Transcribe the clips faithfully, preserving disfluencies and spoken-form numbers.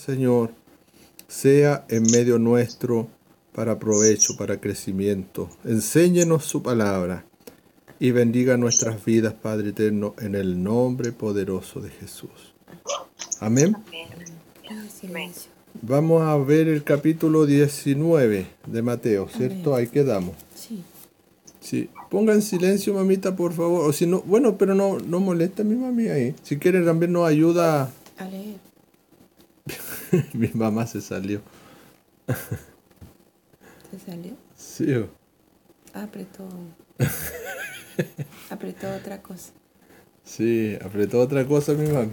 Señor, sea en medio nuestro para provecho, para crecimiento. Enséñenos su palabra y bendiga nuestras vidas, Padre eterno, en el nombre poderoso de Jesús. Amén. Ay, silencio. Vamos a ver el capítulo diecinueve de Mateo, ¿cierto? Amén. Ahí quedamos. Sí. Sí. Ponga en silencio, mamita, por favor. O si no, bueno, pero no, no molesta a mi mami ahí. Si quiere también nos ayuda. A leer. Mi mamá se salió. ¿Te salió? Sí. o- Apretó. Apretó otra cosa. Sí, apretó otra cosa mi mami.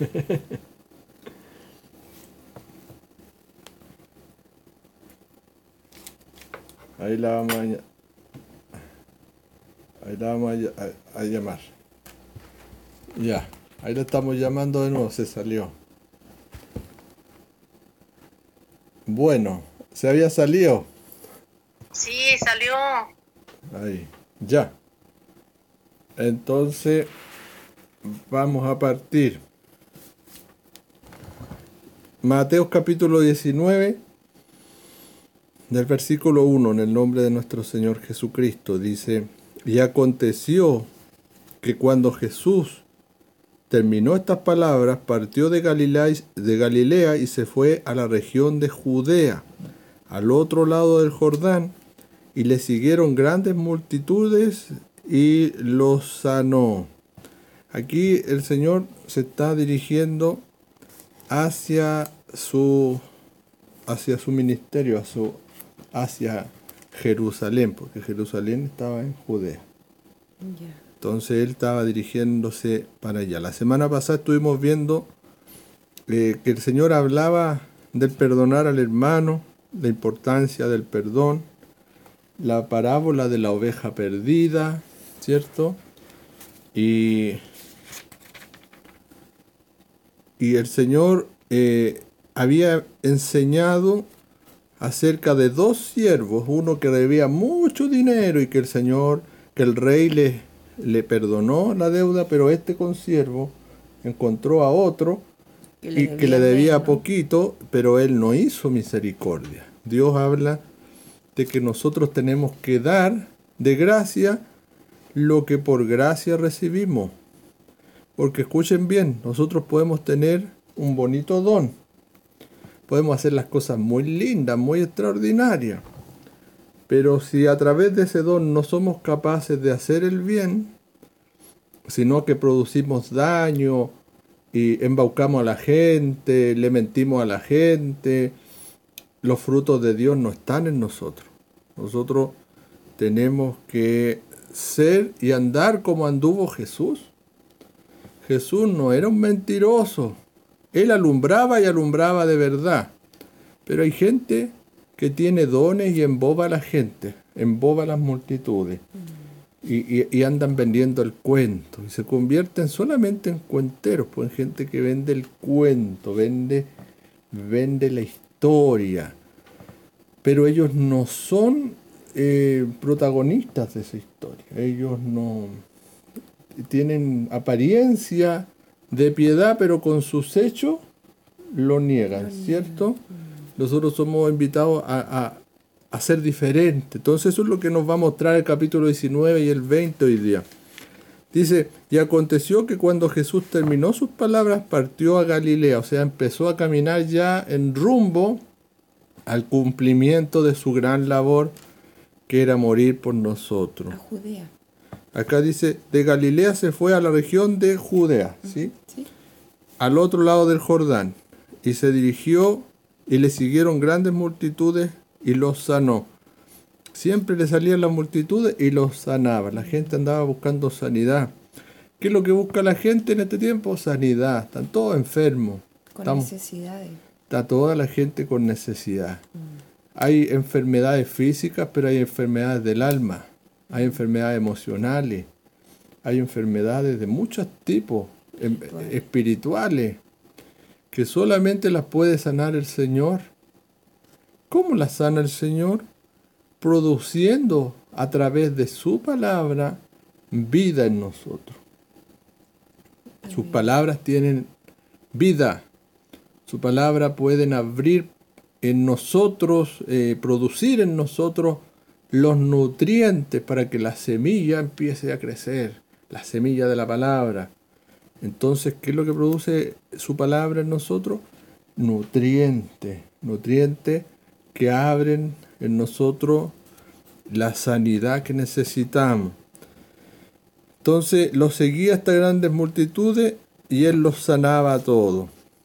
Ahí la vamos a, ll- ahí la vamos a, ll- a- a llamar. Ya, ahí la estamos llamando de nuevo, se salió. Bueno, se había salido. Sí, salió. Ahí, ya. Entonces, vamos a partir. Mateo capítulo diecinueve, del versículo uno, en el nombre de nuestro Señor Jesucristo, dice: y aconteció que cuando Jesús terminó estas palabras, partió de Galilea, de Galilea y se fue a la región de Judea, al otro lado del Jordán, y le siguieron grandes multitudes y los sanó. Aquí el Señor se está dirigiendo hacia su, hacia su ministerio, a su, hacia Jerusalén, porque Jerusalén estaba en Judea. Ya. Entonces él estaba dirigiéndose para allá. La semana pasada estuvimos viendo eh, que el Señor hablaba del perdonar al hermano, la importancia del perdón, la parábola de la oveja perdida, ¿cierto? Y, y el Señor eh, había enseñado acerca de dos siervos, uno que debía mucho dinero y que el Señor, que el rey le, le perdonó la deuda, pero este consiervo encontró a otro Que y que le debía debía menos. poquito, pero él no hizo misericordia. Dios habla de que nosotros tenemos que dar de gracia lo que por gracia recibimos. Porque escuchen bien, nosotros podemos tener un bonito don. Podemos hacer las cosas muy lindas, muy extraordinarias. Pero si a través de ese don no somos capaces de hacer el bien, sino que producimos daño y embaucamos a la gente, le mentimos a la gente, los frutos de Dios no están en nosotros. Nosotros tenemos que ser y andar como anduvo Jesús. Jesús no era un mentiroso. Él alumbraba y alumbraba de verdad. Pero hay gente que tiene dones y emboba a la gente, emboba a las multitudes. Y, y- y andan vendiendo el cuento. Y se convierten solamente en cuenteros, pues gente que vende el cuento, vende, vende la historia. Pero ellos no son eh, protagonistas de esa historia. Ellos no tienen apariencia de piedad, pero con sus hechos lo niegan, ¿cierto? Nosotros somos invitados a, a, a ser diferentes. Entonces eso es lo que nos va a mostrar el capítulo diecinueve y el veinte hoy día. Dice, y aconteció que cuando Jesús terminó sus palabras, partió a Galilea, o sea, empezó a caminar ya en rumbo al cumplimiento de su gran labor, que era morir por nosotros. A Judea. Acá dice, de Galilea se fue a la región de Judea, ¿sí? ¿Sí? Al otro lado del Jordán, y se dirigió y le siguieron grandes multitudes y los sanó. Siempre le salían las multitudes y los sanaba. La gente andaba buscando sanidad. ¿Qué es lo que busca la gente en este tiempo? Sanidad. Están todos enfermos. Con Estamos- necesidades. Está toda la gente con necesidad. Hay enfermedades físicas, pero hay enfermedades del alma. Hay enfermedades emocionales. Hay enfermedades de muchos tipos, em- Espirituales. espirituales, que solamente las puede sanar el Señor. ¿Cómo las sana el Señor? Produciendo a través de su palabra vida en nosotros. Sus Amén. palabras tienen vida. su palabra pueden abrir en nosotros, eh, producir en nosotros los nutrientes para que la semilla empiece a crecer, la semilla de la palabra. Entonces, ¿qué es lo que produce su palabra en nosotros? Nutrientes, nutrientes que abren en nosotros la sanidad que necesitamos. Entonces, los seguía hasta grandes multitudes y él los sanaba a todos.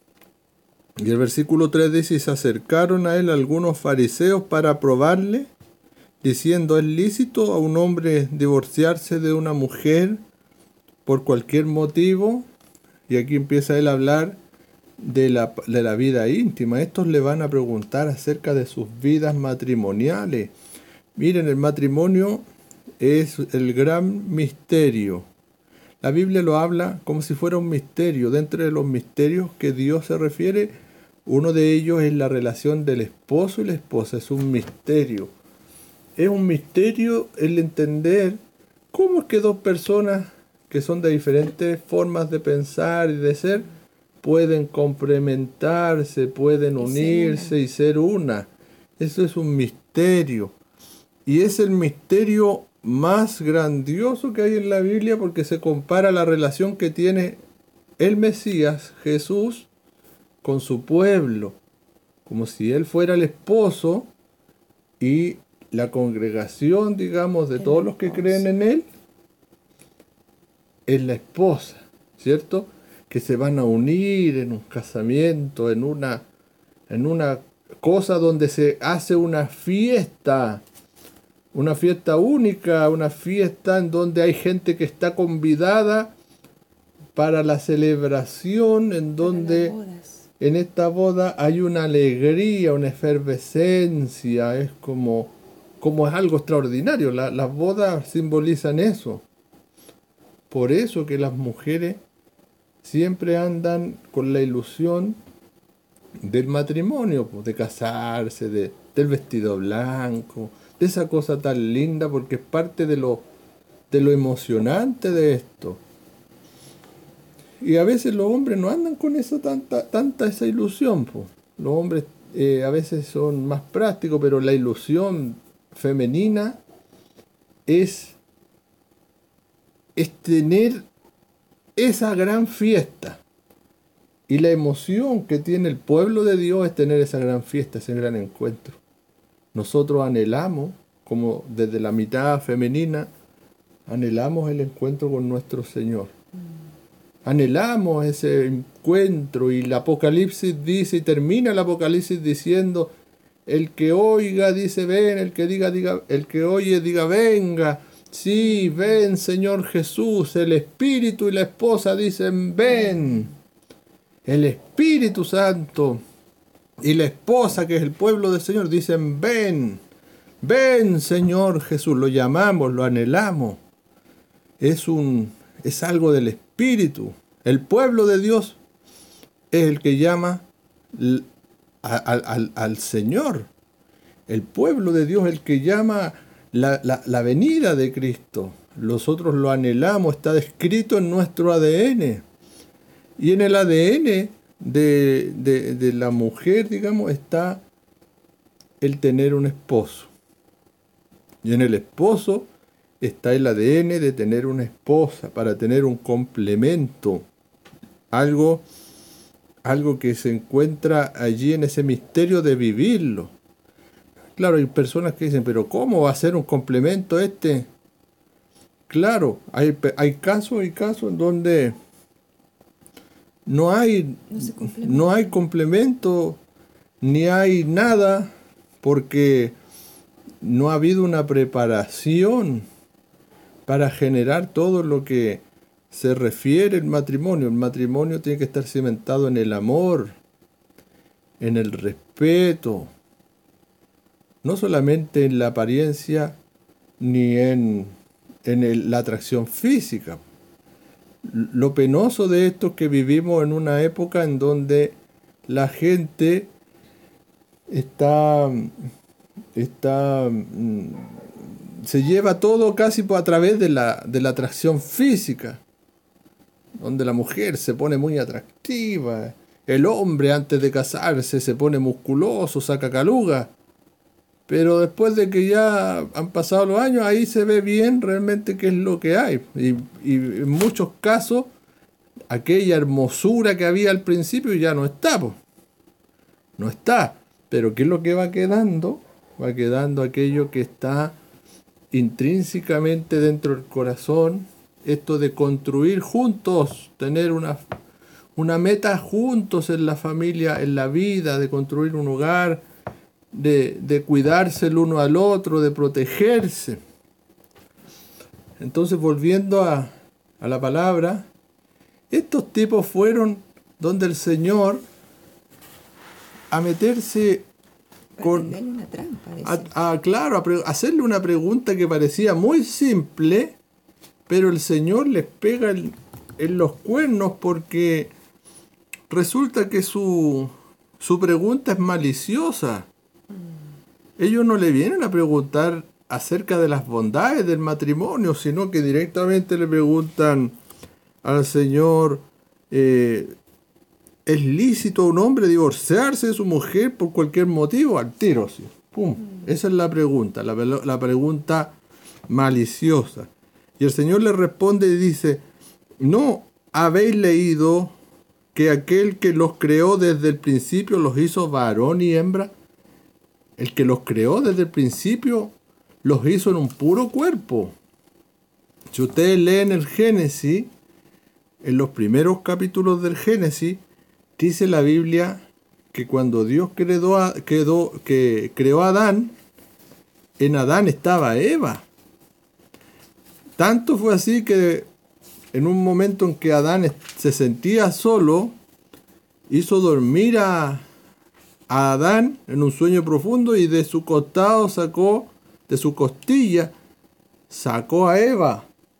Y el versículo tres dice, y se acercaron a él algunos fariseos para probarle, diciendo, ¿es lícito a un hombre divorciarse de una mujer por cualquier motivo? Y aquí empieza él a hablar de la, de la vida íntima. Estos le van a preguntar acerca de sus vidas matrimoniales. Miren, el matrimonio es el gran misterio. La Biblia lo habla como si fuera un misterio. Dentro de los misterios que Dios se refiere, uno de ellos es la relación del esposo y la esposa. Es un misterio. Es un misterio el entender cómo es que dos personas que son de diferentes formas de pensar y de ser pueden complementarse, pueden unirse y ser una. Eso es un misterio. Y es el misterio más grandioso que hay en la Biblia porque se compara la relación que tiene el Mesías, Jesús, con su pueblo, como si él fuera el esposo y la congregación, digamos, de todos los que creen en él, es la esposa, ¿cierto? Que se van a unir en un casamiento, en una, en una cosa donde se hace una fiesta, una fiesta única, una fiesta en donde hay gente que está convidada para la celebración, en donde en esta boda hay una alegría, una efervescencia, es como, como es algo extraordinario. La, las bodas simbolizan eso. Por eso que las mujeres siempre andan con la ilusión del matrimonio, de casarse, de, del vestido blanco, de esa cosa tan linda, porque es parte de lo, de lo emocionante de esto. Y a veces los hombres no andan con esa tanta, tanta esa ilusión, pues. Los hombres eh, a veces son más prácticos, pero la ilusión femenina es, es tener esa gran fiesta. Y la emoción que tiene el pueblo de Dios es tener esa gran fiesta, ese gran encuentro. Nosotros anhelamos, como desde la mitad femenina, anhelamos el encuentro con nuestro Señor. Anhelamos ese encuentro y el Apocalipsis dice, y termina el Apocalipsis diciendo, el que oiga dice ven, el que diga, diga, el que oye diga venga. Sí, ven Señor Jesús. El Espíritu y la esposa dicen ven. El Espíritu Santo y la esposa, que es el pueblo del Señor, dicen ven. Ven Señor Jesús. Lo llamamos, lo anhelamos. Es un, es algo del Espíritu. El pueblo de Dios es el que llama al, al, al Señor. El pueblo de Dios es el que llama la, la, la venida de Cristo. Nosotros lo anhelamos, está descrito en nuestro A D N. Y en el A D N de, de, de la mujer, digamos, está el tener un esposo. Y en el esposo está el A D N de tener una esposa, para tener un complemento. Algo, algo que se encuentra allí en ese misterio de vivirlo. Claro, hay personas que dicen, pero ¿cómo va a ser un complemento este? Claro, hay, hay casos y casos en donde no hay, no, no hay complemento, ni hay nada, porque no ha habido una preparación para generar todo lo que se refiere al matrimonio. El matrimonio tiene que estar cimentado en el amor, en el respeto, no solamente en la apariencia ni en, en el, la atracción física. Lo penoso de esto es que vivimos en una época en donde la gente está, está se lleva todo casi a través de la, de la atracción física, donde la mujer se pone muy atractiva el hombre antes de casarse se pone musculoso, saca caluga. Pero después de que ya han pasado los años, ahí se ve bien realmente qué es lo que hay. Y, y en muchos casos, aquella hermosura que había al principio ya no está, pues. No está. Pero ¿qué es lo que va quedando? Va quedando aquello que está intrínsecamente dentro del corazón. Esto de construir juntos, tener una, una meta juntos en la familia, en la vida, de construir un hogar, de, de cuidarse el uno al otro, de protegerse. Entonces, volviendo a, a la palabra, estos tipos fueron donde el Señor a meterse con... Para una trampa, a, a, claro, a pre, hacerle una pregunta que parecía muy simple, pero el Señor les pega en, en los cuernos porque resulta que su, su pregunta es maliciosa. Ellos no le vienen a preguntar acerca de las bondades del matrimonio, sino que directamente le preguntan al Señor, eh, ¿es lícito a un hombre divorciarse de su mujer por cualquier motivo? Al tiro, ¿sí? Pum. Esa es la pregunta, la, la pregunta maliciosa. Y el Señor le responde y dice, ¿no habéis leído que aquel que los creó desde el principio los hizo varón y hembra? El que los creó desde el principio los hizo en un puro cuerpo. Si ustedes leen el Génesis, en los primeros capítulos del Génesis, dice la Biblia que cuando Dios creó a, quedó, que creó a Adán, en Adán estaba Eva. Tanto fue así que en un momento en que Adán se sentía solo, hizo dormir a, a Adán en un sueño profundo y de su costado sacó, de su costilla, sacó a Eva.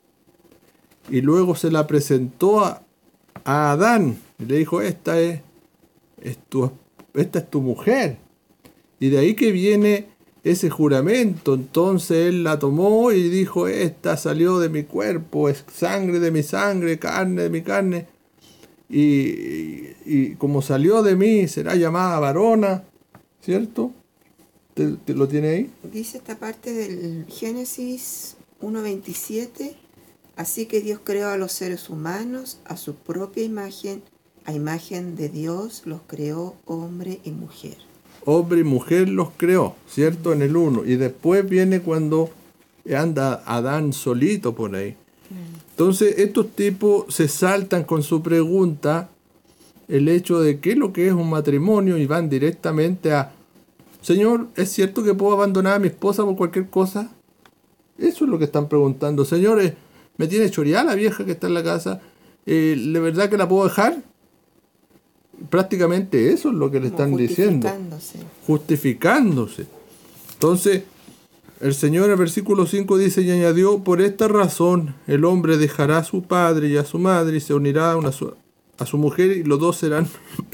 Y luego se la presentó a, a Adán y le dijo, esta es, es tu, esta es tu mujer. Y de ahí que viene ese juramento. Entonces él la tomó y dijo, esta salió de mi cuerpo, es sangre de mi sangre, carne de mi carne. Y, y, y como salió de mí, será llamada varona, ¿cierto? ¿Te, te lo tiene ahí? Dice esta parte del Génesis uno veintisiete, así que Dios creó a los seres humanos a su propia imagen, a imagen de Dios los creó hombre y mujer. Hombre y mujer los creó, ¿cierto? En el uno. Y después viene cuando anda Adán solito por ahí. Entonces estos tipos se saltan con su pregunta el hecho de qué es lo que es un matrimonio y van directamente a, Señor, ¿es cierto que puedo abandonar a mi esposa por cualquier cosa? Eso es lo que están preguntando. Señores, ¿me tiene choreada la vieja que está en la casa? Eh, ¿De verdad que la puedo dejar? Prácticamente eso es lo que le están diciendo. Justificándose. Justificándose. Entonces, el Señor en el versículo cinco dice, y añadió, por esta razón el hombre dejará a su padre y a su madre y se unirá a, una so- a su mujer y los dos serán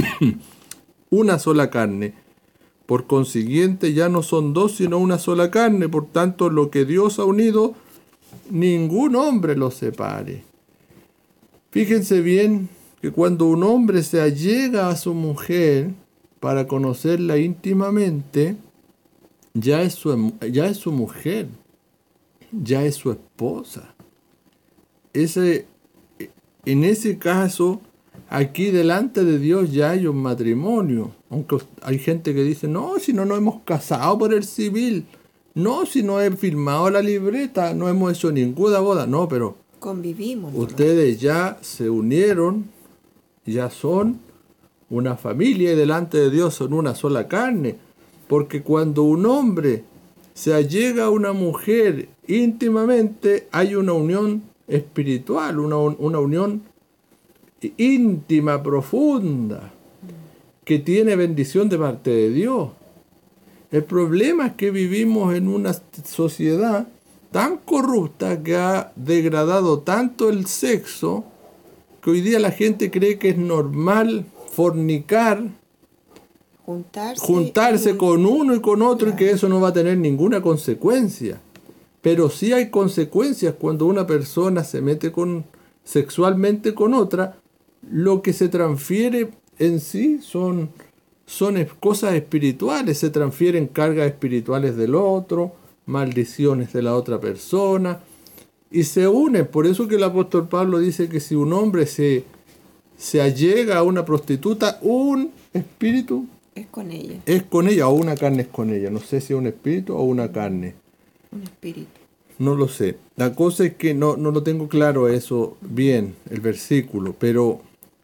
una sola carne. Por consiguiente ya no son dos sino una sola carne. Por tanto, lo que Dios ha unido, ningún hombre lo separe. Fíjense bien que cuando un hombre se allega a su mujer para conocerla íntimamente, ya es su, ya es su mujer, ya es su esposa. Ese, en ese caso, aquí delante de Dios ya hay un matrimonio. Aunque hay gente que dice, no, si no nos hemos casado por el civil, no, si no he firmado la libreta, no hemos hecho ninguna boda. No, pero convivimos. Ustedes ya se unieron, ya son una familia y delante de Dios son una sola carne. Porque cuando un hombre se allega a una mujer íntimamente, hay una unión espiritual, una, una unión íntima, profunda, que tiene bendición de parte de Dios. El problema es que vivimos en una sociedad tan corrupta que ha degradado tanto el sexo que hoy día la gente cree que es normal fornicar, juntarse, juntarse un... con uno y con otro, claro. Y que eso no va a tener ninguna consecuencia. Pero sí hay consecuencias cuando una persona se mete con, sexualmente con otra. Lo que se transfiere en sí son, son es- cosas espirituales, se transfieren cargas espirituales del otro, maldiciones de la otra persona, y se unen. Por eso que el apóstol Pablo dice que si un hombre se, se allega a una prostituta, un espíritu Es con ella, es con ella, o una carne es con ella. No sé si es un espíritu o una carne. un espíritu. No lo sé. La cosa es que no, no lo tengo claro eso bien, el versículo, pero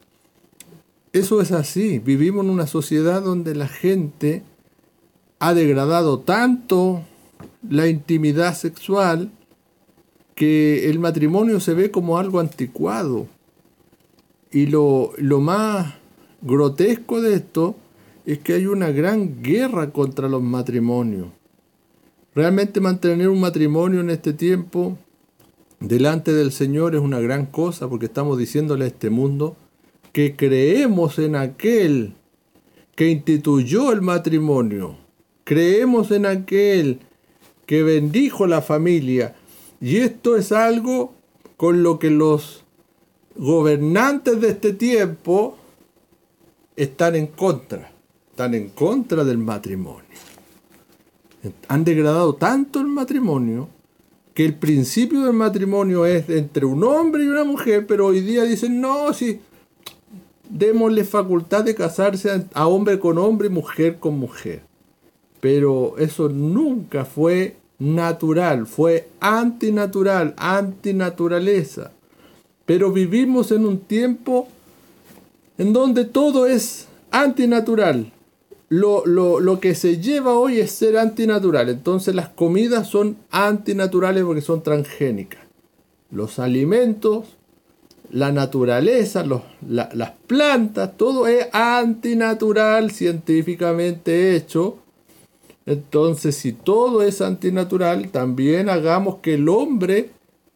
eso es así. Vivimos en una sociedad donde la gente ha degradado tanto la intimidad sexual que el matrimonio se ve como algo anticuado. Y lo, lo más grotesco de esto es que hay una gran guerra contra los matrimonios. Realmente mantener un matrimonio en este tiempo delante del Señor es una gran cosa, porque estamos diciéndole a este mundo que creemos en aquel que instituyó el matrimonio, creemos en aquel que bendijo la familia, y esto es algo con lo que los gobernantes de este tiempo están en contra, están en contra del matrimonio. Han degradado tanto el matrimonio que el principio del matrimonio es entre un hombre y una mujer, pero hoy día dicen, no, sí, démosle facultad de casarse a, a hombre con hombre y mujer con mujer. Pero eso nunca fue natural, fue antinatural, antinaturaleza. Pero vivimos en un tiempo en donde todo es antinatural. Lo, lo, lo que se lleva hoy es ser antinatural. Entonces las comidas son antinaturales porque son transgénicas. Los alimentos, la naturaleza, los, la, las plantas, todo es antinatural, científicamente hecho. Entonces, si todo es antinatural, también hagamos que el hombre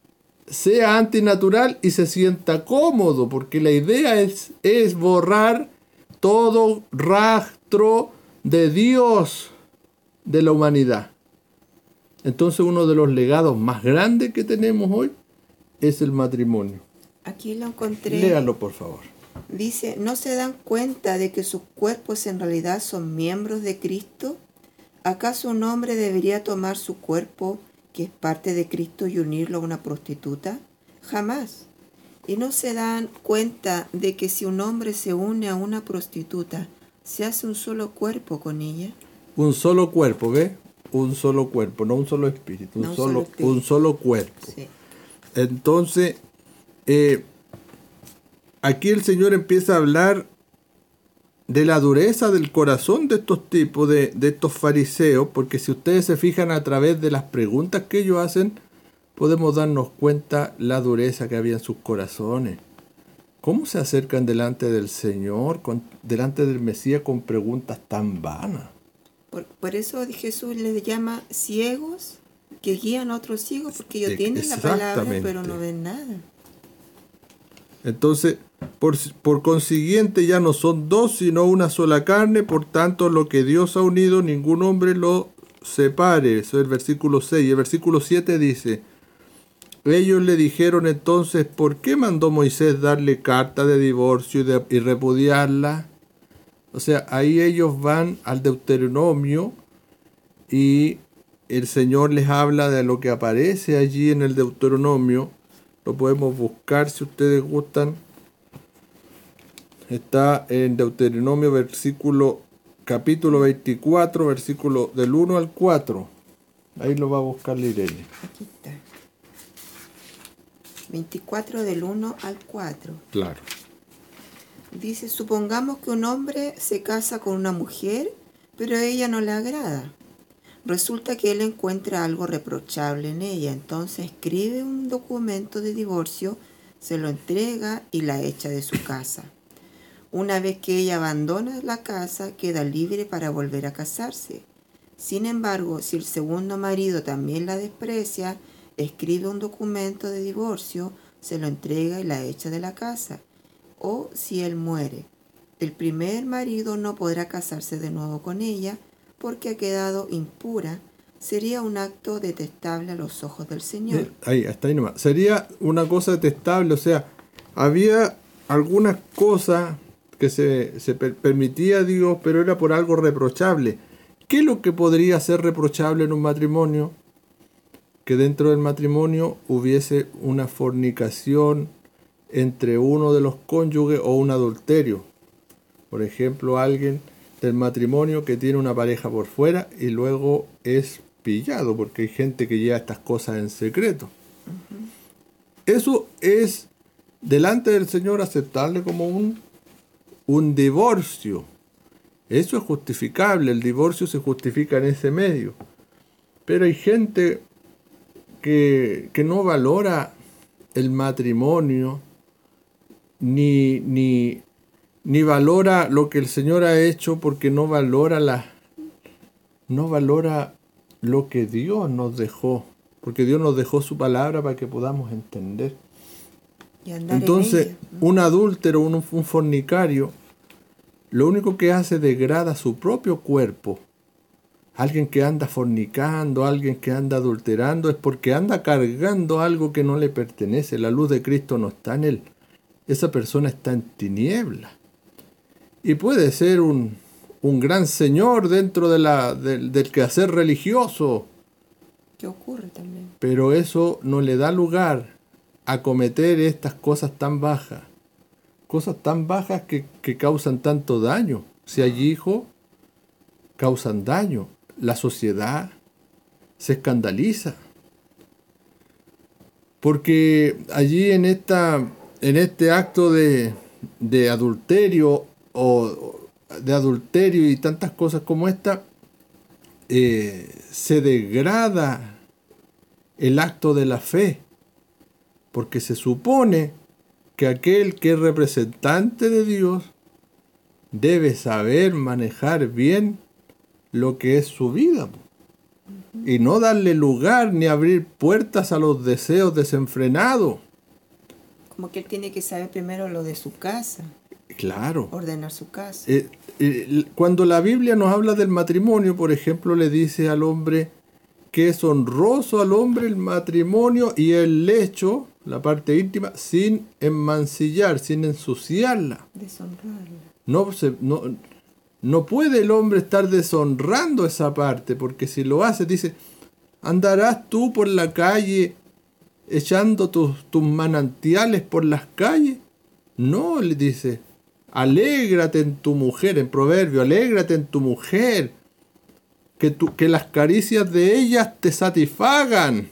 sea antinatural y se sienta cómodo, porque la idea es, es borrar todo rastro de Dios de la humanidad. Entonces, uno de los legados más grandes que tenemos hoy es el matrimonio. Aquí lo encontré. Léalo, por favor. Dice, ¿no se dan cuenta de que sus cuerpos en realidad son miembros de Cristo? ¿Acaso un hombre debería tomar su cuerpo, que es parte de Cristo, y unirlo a una prostituta? Jamás. ¿Y no se dan cuenta de que si un hombre se une a una prostituta, se hace un solo cuerpo con ella? Un solo cuerpo, ¿ves? Un solo cuerpo, no un solo espíritu, un, No un solo, solo espíritu. un solo cuerpo. Sí. Entonces, eh, aquí el Señor empieza a hablar de la dureza del corazón de estos tipos, de, de estos fariseos, porque si ustedes se fijan a través de las preguntas que ellos hacen, podemos darnos cuenta la dureza que había en sus corazones. ¿Cómo se acercan delante del Señor, con, delante del Mesías, con preguntas tan vanas? Por, por eso Jesús les llama ciegos que guían a otros ciegos, porque ellos tienen la palabra pero no ven nada. Entonces, por, por consiguiente ya no son dos, sino una sola carne, por tanto lo que Dios ha unido, ningún hombre lo separe. Eso es el versículo seis. Y el versículo siete dice, ellos le dijeron entonces, ¿por qué mandó Moisés darle carta de divorcio y, de, y repudiarla? O sea, ahí ellos van al Deuteronomio y el Señor les habla de lo que aparece allí en el Deuteronomio. Lo podemos buscar si ustedes gustan. Está en Deuteronomio versículo, capítulo veinticuatro, versículo del uno al cuatro. Ahí lo va a buscar Lirene. Aquí está. veinticuatro del uno al cuatro. Claro. Dice, supongamos que un hombre se casa con una mujer, pero a ella no le agrada. Resulta que él encuentra algo reprochable en ella, entonces escribe un documento de divorcio, se lo entrega y la echa de su casa. Una vez que ella abandona la casa, queda libre para volver a casarse. Sin embargo, si el segundo marido también la desprecia, escribe un documento de divorcio, se lo entrega y la echa de la casa. O si él muere, el primer marido no podrá casarse de nuevo con ella porque ha quedado impura. Sería un acto detestable a los ojos del Señor. Ahí, hasta ahí nomás. Sería una cosa detestable, o sea, había algunas cosas que se, se per- permitía a Dios, pero era por algo reprochable. ¿Qué es lo que podría ser reprochable en un matrimonio? Que dentro del matrimonio hubiese una fornicación entre uno de los cónyuges o un adulterio. Por ejemplo, alguien del matrimonio que tiene una pareja por fuera y luego es pillado, porque hay gente que lleva estas cosas en secreto. Uh-huh. Eso es delante del Señor aceptable como un, un divorcio. Eso es justificable, el divorcio se justifica en ese medio. Pero hay gente que, que no valora el matrimonio, ni, ni, ni valora lo que el Señor ha hecho, porque no valora la, no valora lo que Dios nos dejó, porque Dios nos dejó su palabra para que podamos entender. Y andar Entonces, en ella. un adúltero, un, un fornicario, lo único que hace degrada su propio cuerpo. Alguien que anda fornicando, alguien que anda adulterando, es porque anda cargando algo que no le pertenece. La luz de Cristo no está en él. Esa persona está en tiniebla. Y puede ser un, un gran señor dentro de la, de, del quehacer religioso. ¿Qué ocurre también? Pero eso no le da lugar a cometer estas cosas tan bajas. Cosas tan bajas que, que causan tanto daño. Si hay hijos, causan daño. La sociedad se escandaliza. Porque allí en esta, en este acto de, de adulterio o de adulterio y tantas cosas como esta, eh, se degrada el acto de la fe. Porque se supone que aquel que es representante de Dios debe saber manejar bien lo que es su vida, uh-huh. y no darle lugar ni abrir puertas a los deseos desenfrenados. Como que él tiene que saber primero lo de su casa. Claro. Ordenar su casa. Eh, eh, cuando la Biblia nos habla del matrimonio, por ejemplo, le dice al hombre que es honroso al hombre el matrimonio y el lecho, la parte íntima, sin enmancillar, sin ensuciarla. Deshonrarla. No se... No, No puede el hombre estar deshonrando esa parte, porque si lo hace, dice, ¿andarás tú por la calle echando tus, tus manantiales por las calles? No, le dice, alégrate en tu mujer, en proverbio, alégrate en tu mujer, que, tu, que las caricias de ellas te satisfagan.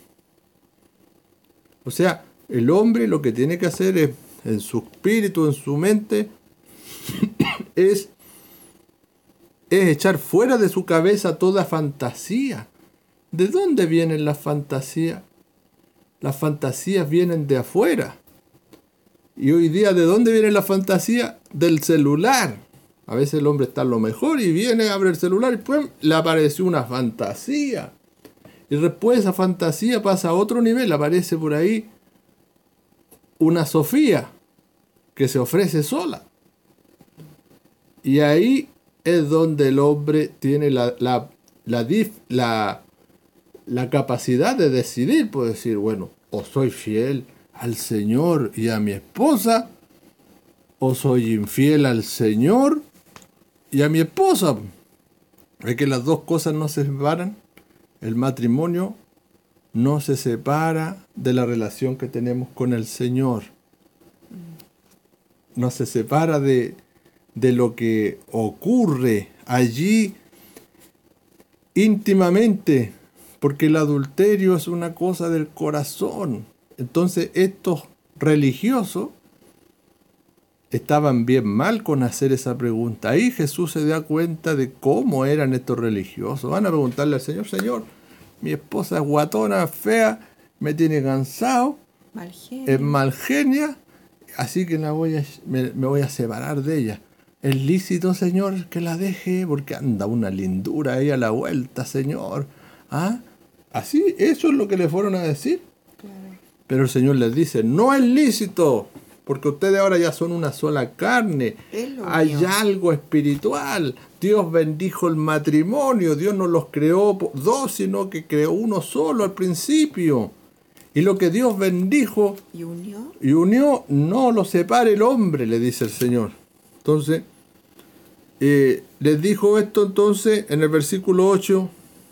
O sea, el hombre lo que tiene que hacer es, en su espíritu, en su mente, es... es echar fuera de su cabeza toda fantasía. ¿De dónde vienen las fantasías? Las fantasías vienen de afuera. Y hoy día, ¿de dónde viene la fantasía? Del celular. A veces el hombre está en lo mejor y viene, abre el celular y pues le apareció una fantasía. Y después esa fantasía pasa a otro nivel. Aparece por ahí una Sofía que se ofrece sola. Y ahí es donde el hombre tiene la, la, la, la, la capacidad de decidir, puede decir, bueno, o soy fiel al Señor y a mi esposa, o soy infiel al Señor y a mi esposa. Es que las dos cosas no se separan. El matrimonio no se separa de la relación que tenemos con el Señor. No se separa de... de lo que ocurre allí íntimamente, porque el adulterio es una cosa del corazón. Entonces estos religiosos estaban bien mal con hacer esa pregunta. Ahí Jesús se da cuenta de cómo eran estos religiosos. Van a preguntarle al Señor, Señor, mi esposa es guatona, fea, me tiene cansado, Malgenia. es malgenia, así que la voy a, me, me voy a separar de ella. ¿Es lícito, Señor, que la deje? Porque anda una lindura ahí a la vuelta, Señor. ¿Ah? Así, eso es lo que le fueron a decir. Claro. Pero el Señor les dice, no es lícito, porque ustedes ahora ya son una sola carne. Hay mío. algo espiritual. Dios bendijo el matrimonio. Dios no los creó dos, sino que creó uno solo al principio. Y lo que Dios bendijo y unió, y unió no lo separe el hombre, le dice el Señor. Entonces, eh, les dijo esto entonces en el versículo ocho.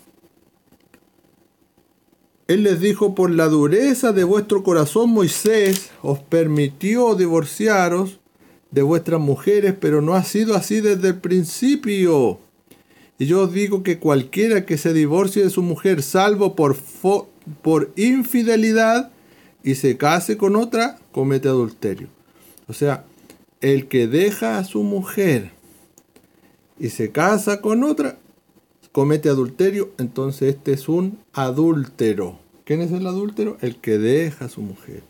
Él les dijo: por la dureza de vuestro corazón Moisés os permitió divorciaros de vuestras mujeres, pero no ha sido así desde el principio. Y yo os digo que cualquiera que se divorcie de su mujer, salvo por, fo- por infidelidad, y se case con otra, comete adulterio. O sea, el que deja a su mujer y se casa con otra, comete adulterio. Entonces este es un adúltero. ¿Quién es el adúltero? El que deja a su mujer.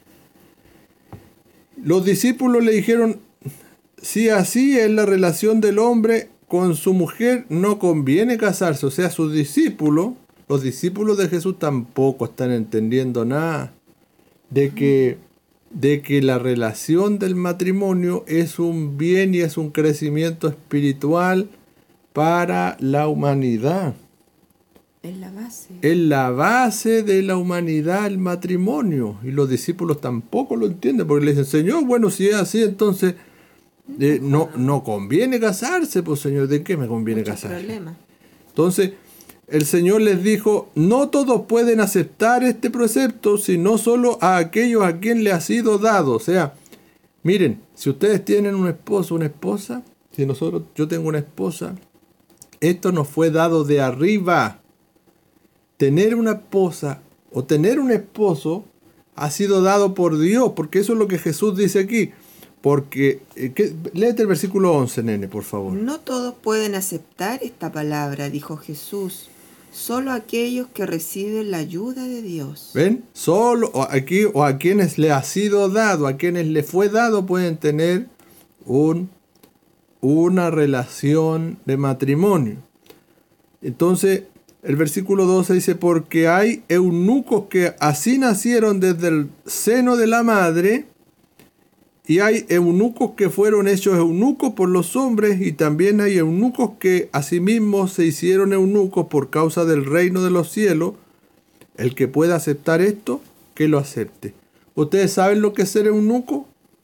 Los discípulos le dijeron: si así es la relación del hombre con su mujer, no conviene casarse. O sea, sus discípulos, los discípulos de Jesús tampoco están entendiendo nada de que, de que la relación del matrimonio es un bien y es un crecimiento espiritual para la humanidad. Es la base. Es la base de la humanidad el matrimonio. Y los discípulos tampoco lo entienden, porque le dicen: Señor, bueno, si es así, entonces eh, no, no conviene casarse. Pues, Señor, ¿de qué me conviene Mucho casarse? problema. Entonces, el Señor les dijo: no todos pueden aceptar este precepto, sino solo a aquellos a quien le ha sido dado. O sea, miren, si ustedes tienen un esposo, una esposa, si nosotros, yo tengo una esposa, esto nos fue dado de arriba. Tener una esposa o tener un esposo ha sido dado por Dios, porque eso es lo que Jesús dice aquí. Porque, eh, ¿qué? Léete el versículo once, nene, por favor. No todos pueden aceptar esta palabra, dijo Jesús, solo aquellos que reciben la ayuda de Dios. ¿Ven? Solo o aquí, o a quienes le ha sido dado, a quienes le fue dado, pueden tener un, una relación de matrimonio. Entonces, el versículo doce dice: porque hay eunucos que así nacieron desde el seno de la madre, y hay eunucos que fueron hechos eunucos por los hombres, y también hay eunucos que asimismo se hicieron eunucos por causa del reino de los cielos. El que pueda aceptar esto, que lo acepte. ¿Ustedes saben lo que es ser eunuco?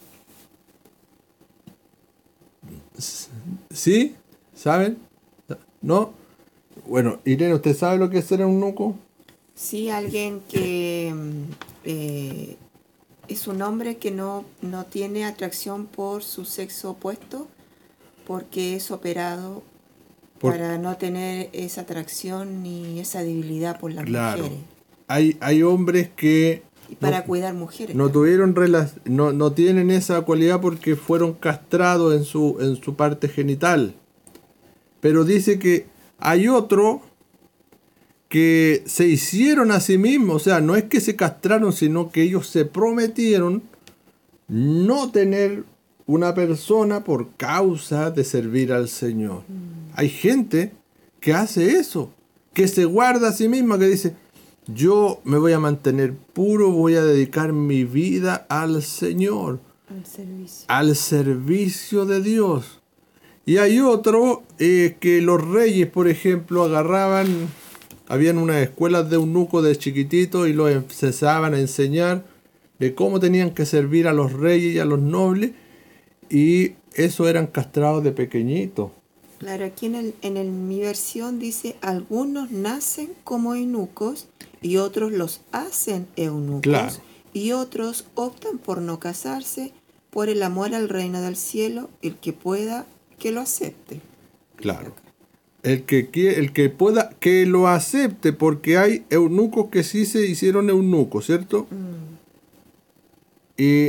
¿Sí? ¿Saben? ¿No? Bueno, Irene, ¿usted sabe lo que es ser eunuco? Sí, alguien que mm, eh, es un hombre que no, no tiene atracción por su sexo opuesto porque es operado Por- para no tener esa atracción ni esa debilidad por las Claro. mujeres. Hay, hay hombres que Y para no, cuidar mujeres. no también. tuvieron rela- no, no tienen esa cualidad porque fueron castrados en su, en su parte genital. Pero dice que hay otro que se hicieron a sí mismos, o sea, no es que se castraron, sino que ellos se prometieron no tener una persona por causa de servir al Señor. Hay gente que hace eso, que se guarda a sí misma, que dice: yo me voy a mantener puro, voy a dedicar mi vida al Señor, Al servicio. al servicio de Dios. Y hay otro eh, que los reyes, por ejemplo, agarraban, habían unas escuelas de eunucos de chiquititos y los empezaban a enseñar de cómo tenían que servir a los reyes y a los nobles, y eso eran castrados de pequeñitos. Claro, aquí en, el, en el- mi versión dice: algunos nacen como eunucos y otros los hacen eunucos. Claro. Y otros optan por no casarse por el amor al reino del cielo. El que pueda, que lo acepte. Claro. El que, quie- el que pueda, que lo acepte, porque hay eunucos que sí se hicieron eunucos, ¿cierto? Mm. Y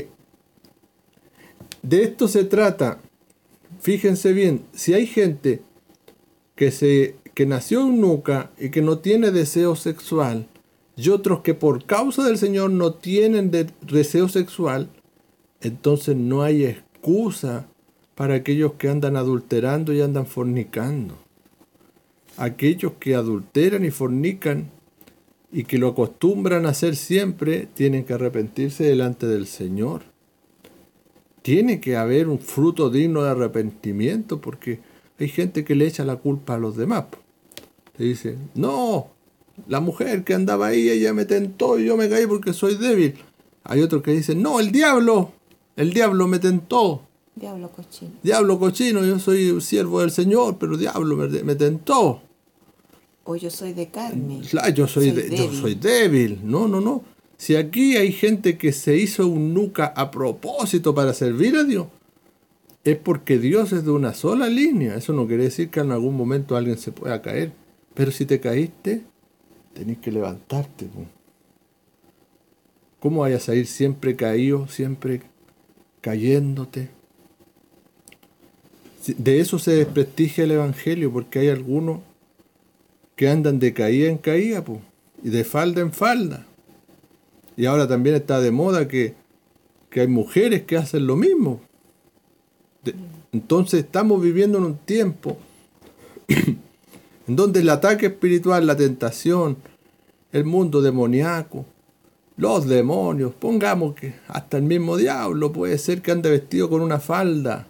de esto se trata. Fíjense bien, si hay gente que, se, que nació eunuca y que no tiene deseo sexual, y otros que por causa del Señor no tienen de- deseo sexual, entonces no hay excusa para aquellos que andan adulterando y andan fornicando. Aquellos que adulteran y fornican y que lo acostumbran a hacer siempre, tienen que arrepentirse delante del Señor. Tiene que haber un fruto digno de arrepentimiento, porque hay gente que le echa la culpa a los demás. Le dice: no, la mujer que andaba ahí, ella me tentó y yo me caí porque soy débil. Hay otro que dice: no, el diablo, el diablo me tentó. Diablo cochino. Diablo cochino, yo soy siervo del Señor, pero diablo me, me tentó. O yo soy de carne. Claro, yo soy, soy de- yo soy débil. No, no, no. Si aquí hay gente que se hizo un nuca a propósito para servir a Dios, es porque Dios es de una sola línea. Eso no quiere decir que en algún momento alguien se pueda caer. Pero si te caíste, tenés que levantarte. Po. ¿Cómo vayas a ir siempre caído, siempre cayéndote? De eso se desprestigia el Evangelio, porque hay algunos que andan de caída en caída, po, y de falda en falda. Y ahora también está de moda que, que hay mujeres que hacen lo mismo. De, entonces estamos viviendo en un tiempo en donde el ataque espiritual, la tentación, el mundo demoníaco, los demonios, pongamos que hasta el mismo diablo puede ser que ande vestido con una falda.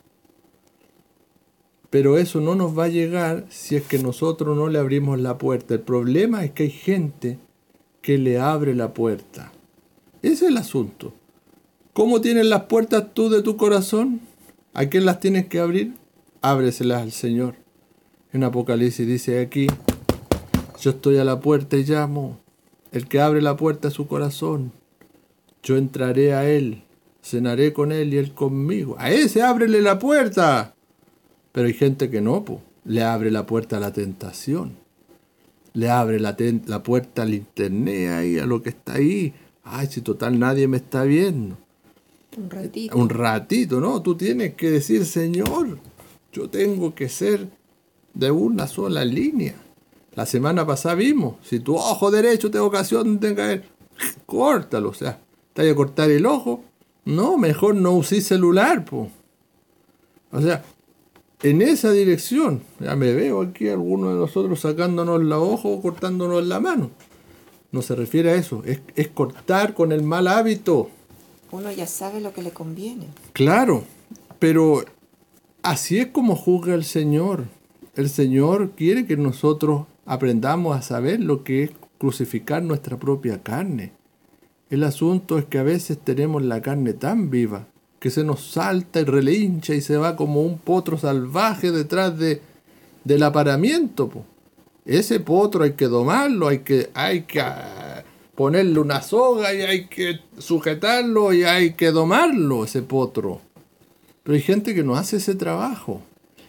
Pero eso no nos va a llegar si es que nosotros no le abrimos la puerta. El problema es que hay gente que le abre la puerta. Ese es el asunto. ¿Cómo tienes las puertas tú de tu corazón? ¿A quién las tienes que abrir? Ábreselas al Señor. En Apocalipsis dice aquí, yo estoy a la puerta y llamo. El que abre la puerta es su corazón. Yo entraré a él, cenaré con él y él conmigo. A ese ábrele la puerta. Pero hay gente que no, po. Le abre la puerta a la tentación. Le abre la, ten- la puerta al internet, ahí, a lo que está ahí. Ay, si total nadie me está viendo. Un ratito. Un ratito, ¿no? Tú tienes que decir, Señor, yo tengo que ser de una sola línea. La semana pasada vimos, si tu ojo derecho te ocasión de caer, córtalo. O sea, ¿te vas a cortar el ojo? No, mejor no uses celular, po. O sea, en esa dirección, ya me veo aquí algunos de nosotros sacándonos la ojo o cortándonos la mano. No se refiere a eso, es, es cortar con el mal hábito. Uno ya sabe lo que le conviene. Claro, pero así es como juzga el Señor. El Señor quiere que nosotros aprendamos a saber lo que es crucificar nuestra propia carne. El asunto es que a veces tenemos la carne tan viva que se nos salta y relincha y se va como un potro salvaje detrás de, del aparamiento, po. Ese potro hay que domarlo, hay que, hay que ah, ponerle una soga y hay que sujetarlo y hay que domarlo, ese potro. Pero hay gente que no hace ese trabajo.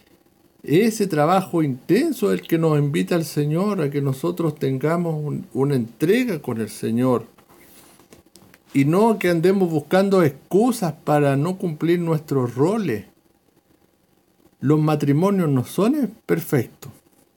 Ese trabajo intenso es el que nos invita al Señor a que nosotros tengamos un, una entrega con el Señor. Y no que andemos buscando excusas para no cumplir nuestros roles. Los matrimonios no son perfectos.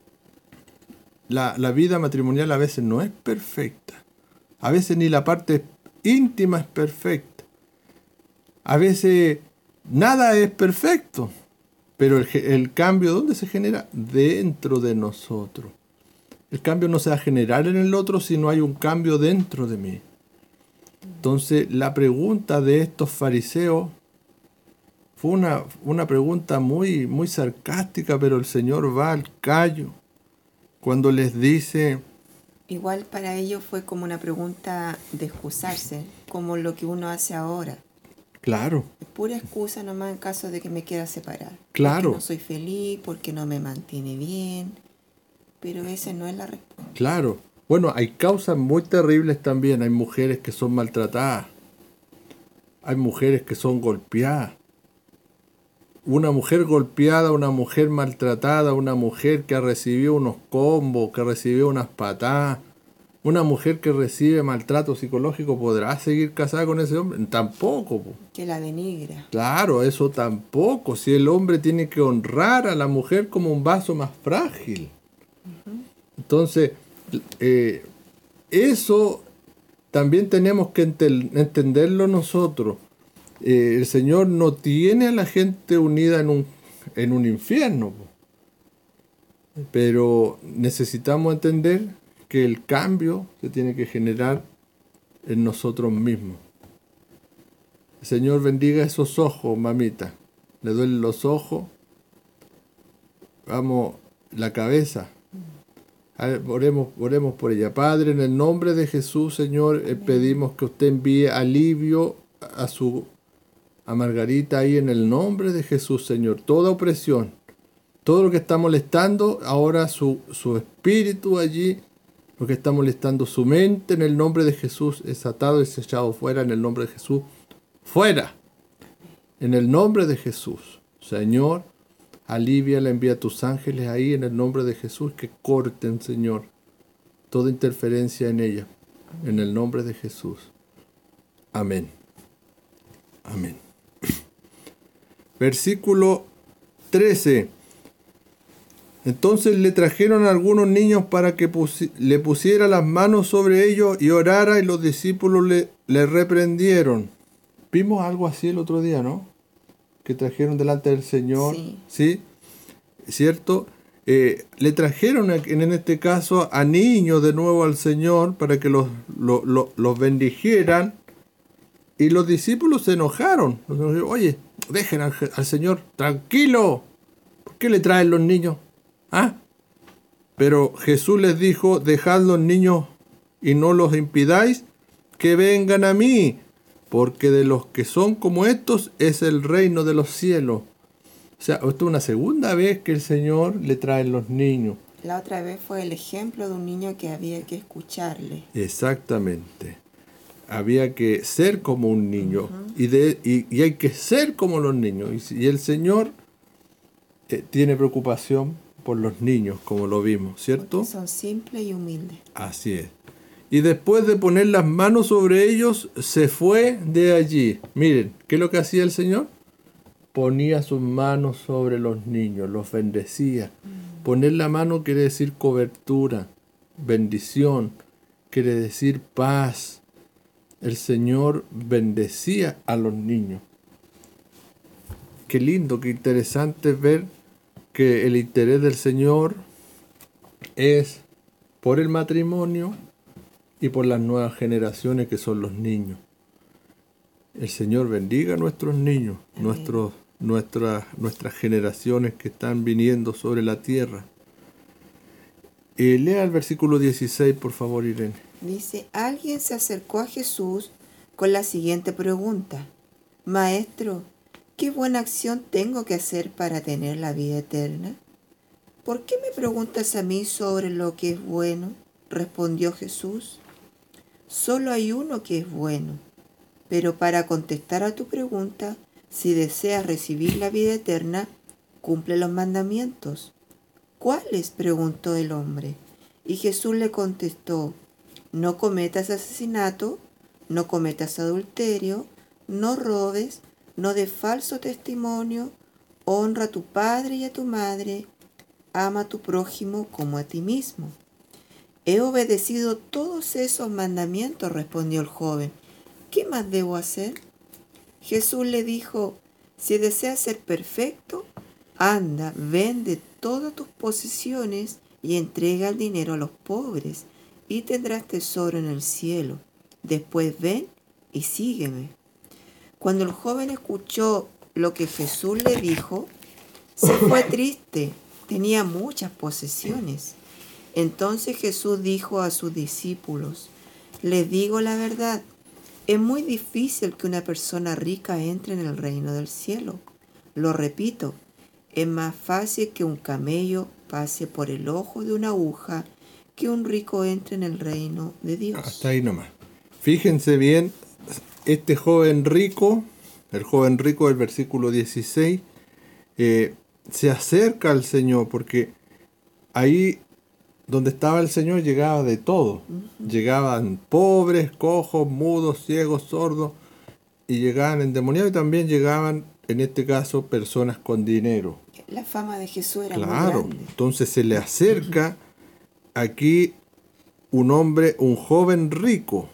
La, la vida matrimonial a veces no es perfecta. A veces ni la parte íntima es perfecta. A veces nada es perfecto. Pero el, el cambio, ¿dónde se genera? Dentro de nosotros. El cambio no se va a generar en el otro si no hay un cambio dentro de mí. Entonces, la pregunta de estos fariseos fue una, una pregunta muy, muy sarcástica, pero el Señor va al callo cuando les dice... Igual para ellos fue como una pregunta de excusarse, como lo que uno hace ahora. Claro. Es pura excusa nomás en caso de que me quiera separar. Claro. Porque no soy feliz, porque no me mantiene bien. Pero esa no es la respuesta. Claro. Bueno, hay causas muy terribles también. Hay mujeres que son maltratadas. Hay mujeres que son golpeadas. Una mujer golpeada, una mujer maltratada, una mujer que ha recibido unos combos, que recibió unas patadas. Una mujer que recibe maltrato psicológico, ¿podrá seguir casada con ese hombre? Tampoco. Po. Que la denigra. Claro, eso tampoco. Si el hombre tiene que honrar a la mujer como un vaso más frágil. Uh-huh. Entonces, eh, eso también tenemos que ent- entenderlo nosotros. Eh, el Señor no tiene a la gente unida en un, en un infierno. Po. Pero necesitamos entender que el cambio se tiene que generar en nosotros mismos. El Señor bendiga esos ojos, mamita. Le duelen los ojos. Vamos, la cabeza. Oremos, oremos por ella. Padre, en el nombre de Jesús, Señor, eh, pedimos que usted envíe alivio a su, a Margarita ahí en el nombre de Jesús, Señor. Toda opresión, todo lo que está molestando, ahora su, su espíritu allí, lo que está molestando su mente, en el nombre de Jesús, es atado y es echado fuera en el nombre de Jesús. ¡Fuera! En el nombre de Jesús. Señor, alíviala, envía a tus ángeles ahí en el nombre de Jesús, que corten, Señor, toda interferencia en ella. En el nombre de Jesús. Amén. Amén. Versículo trece. Entonces le trajeron a algunos niños para que pusi- le pusiera las manos sobre ellos y orara, y los discípulos le, le reprendieron. Vimos algo así el otro día, ¿no? Que trajeron delante del Señor. Sí. ¿Sí? ¿Cierto? Eh, le trajeron en este caso a niños de nuevo al Señor para que los, los, los, los bendijeran, y los discípulos se enojaron. Oye, dejen al, al Señor tranquilo. ¿Por qué le traen los niños? ¿Ah? Pero Jesús les dijo: dejad los niños y no los impidáis, que vengan a mí, porque de los que son como estos es el reino de los cielos. O sea, esto es una segunda vez que el Señor le trae los niños. La otra vez fue el ejemplo de un niño que había que escucharle. Exactamente. Había que ser como un niño. Uh-huh. y, de, y, y hay que ser como los niños. Y, y el Señor eh, tiene preocupación por los niños, como lo vimos, ¿cierto? Porque son simples y humildes. Así es. Y después de poner las manos sobre ellos, se fue de allí. Miren, ¿qué es lo que hacía el Señor? Ponía sus manos sobre los niños, los bendecía. Mm. Poner la mano quiere decir cobertura, bendición, quiere decir paz. El Señor bendecía a los niños. Qué lindo, qué interesante ver que el interés del Señor es por el matrimonio y por las nuevas generaciones que son los niños. El Señor bendiga a nuestros niños, nuestros, nuestras, nuestras generaciones que están viniendo sobre la tierra. Eh, lea el versículo dieciséis, por favor, Irene. Dice: alguien se acercó a Jesús con la siguiente pregunta: Maestro, ¿qué buena acción tengo que hacer para tener la vida eterna? ¿Por qué me preguntas a mí sobre lo que es bueno? Respondió Jesús: solo hay uno que es bueno. Pero para contestar a tu pregunta, si deseas recibir la vida eterna, cumple los mandamientos. ¿Cuáles?, preguntó el hombre. Y Jesús le contestó: no cometas asesinato, no cometas adulterio, no robes, no des falso testimonio, honra a tu padre y a tu madre, ama a tu prójimo como a ti mismo. He obedecido todos esos mandamientos, respondió el joven. ¿Qué más debo hacer? Jesús le dijo: si deseas ser perfecto, anda, vende todas tus posesiones y entrega el dinero a los pobres, y tendrás tesoro en el cielo. Después ven y sígueme. Cuando el joven escuchó lo que Jesús le dijo, se fue triste. Tenía muchas posesiones. Entonces Jesús dijo a sus discípulos: les digo la verdad, es muy difícil que una persona rica entre en el reino del cielo. Lo repito, es más fácil que un camello pase por el ojo de una aguja que un rico entre en el reino de Dios. Hasta ahí nomás. Fíjense bien, este joven rico, el joven rico del versículo dieciséis, eh, se acerca al Señor, porque ahí donde estaba el Señor llegaba de todo. Uh-huh. Llegaban pobres, cojos, mudos, ciegos, sordos, y llegaban endemoniados, y también llegaban, en este caso, personas con dinero. La fama de Jesús era claro, muy grande. Entonces se le acerca aquí un hombre, un joven rico,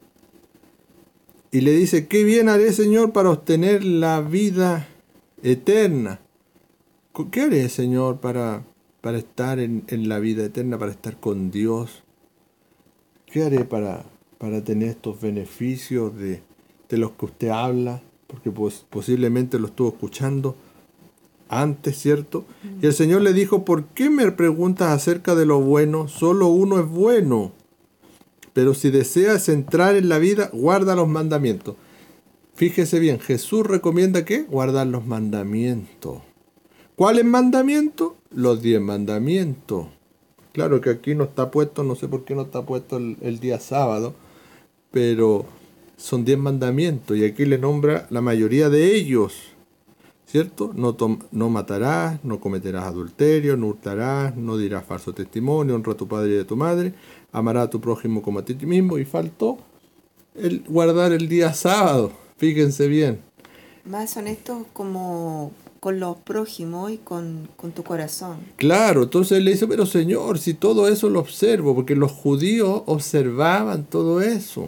y le dice: ¿qué bien haré, Señor, para obtener la vida eterna? ¿Qué haré, Señor, para, para estar en, en la vida eterna, para estar con Dios? ¿Qué haré para, para tener estos beneficios de, de los que usted habla? Porque pues, posiblemente lo estuvo escuchando antes, ¿cierto? Mm. Y el Señor le dijo: ¿por qué me preguntas acerca de lo bueno? Solo uno es bueno. Pero si deseas entrar en la vida, guarda los mandamientos. Fíjese bien, Jesús recomienda ¿qué? Guardar los mandamientos. ¿Cuáles mandamientos? Los diez mandamientos. Claro que aquí no está puesto, no sé por qué no está puesto el, el día sábado, pero son diez mandamientos y aquí le nombra la mayoría de ellos, ¿cierto? No, tom- no matarás, no cometerás adulterio, no hurtarás, no dirás falso testimonio, honra a tu padre y a tu madre, amarás a tu prójimo como a ti mismo, y faltó el guardar el día sábado. Fíjense bien. Más honestos como con los prójimos y con, con tu corazón. Claro, entonces él le dice, pero Señor, si todo eso lo observo, porque los judíos observaban todo eso.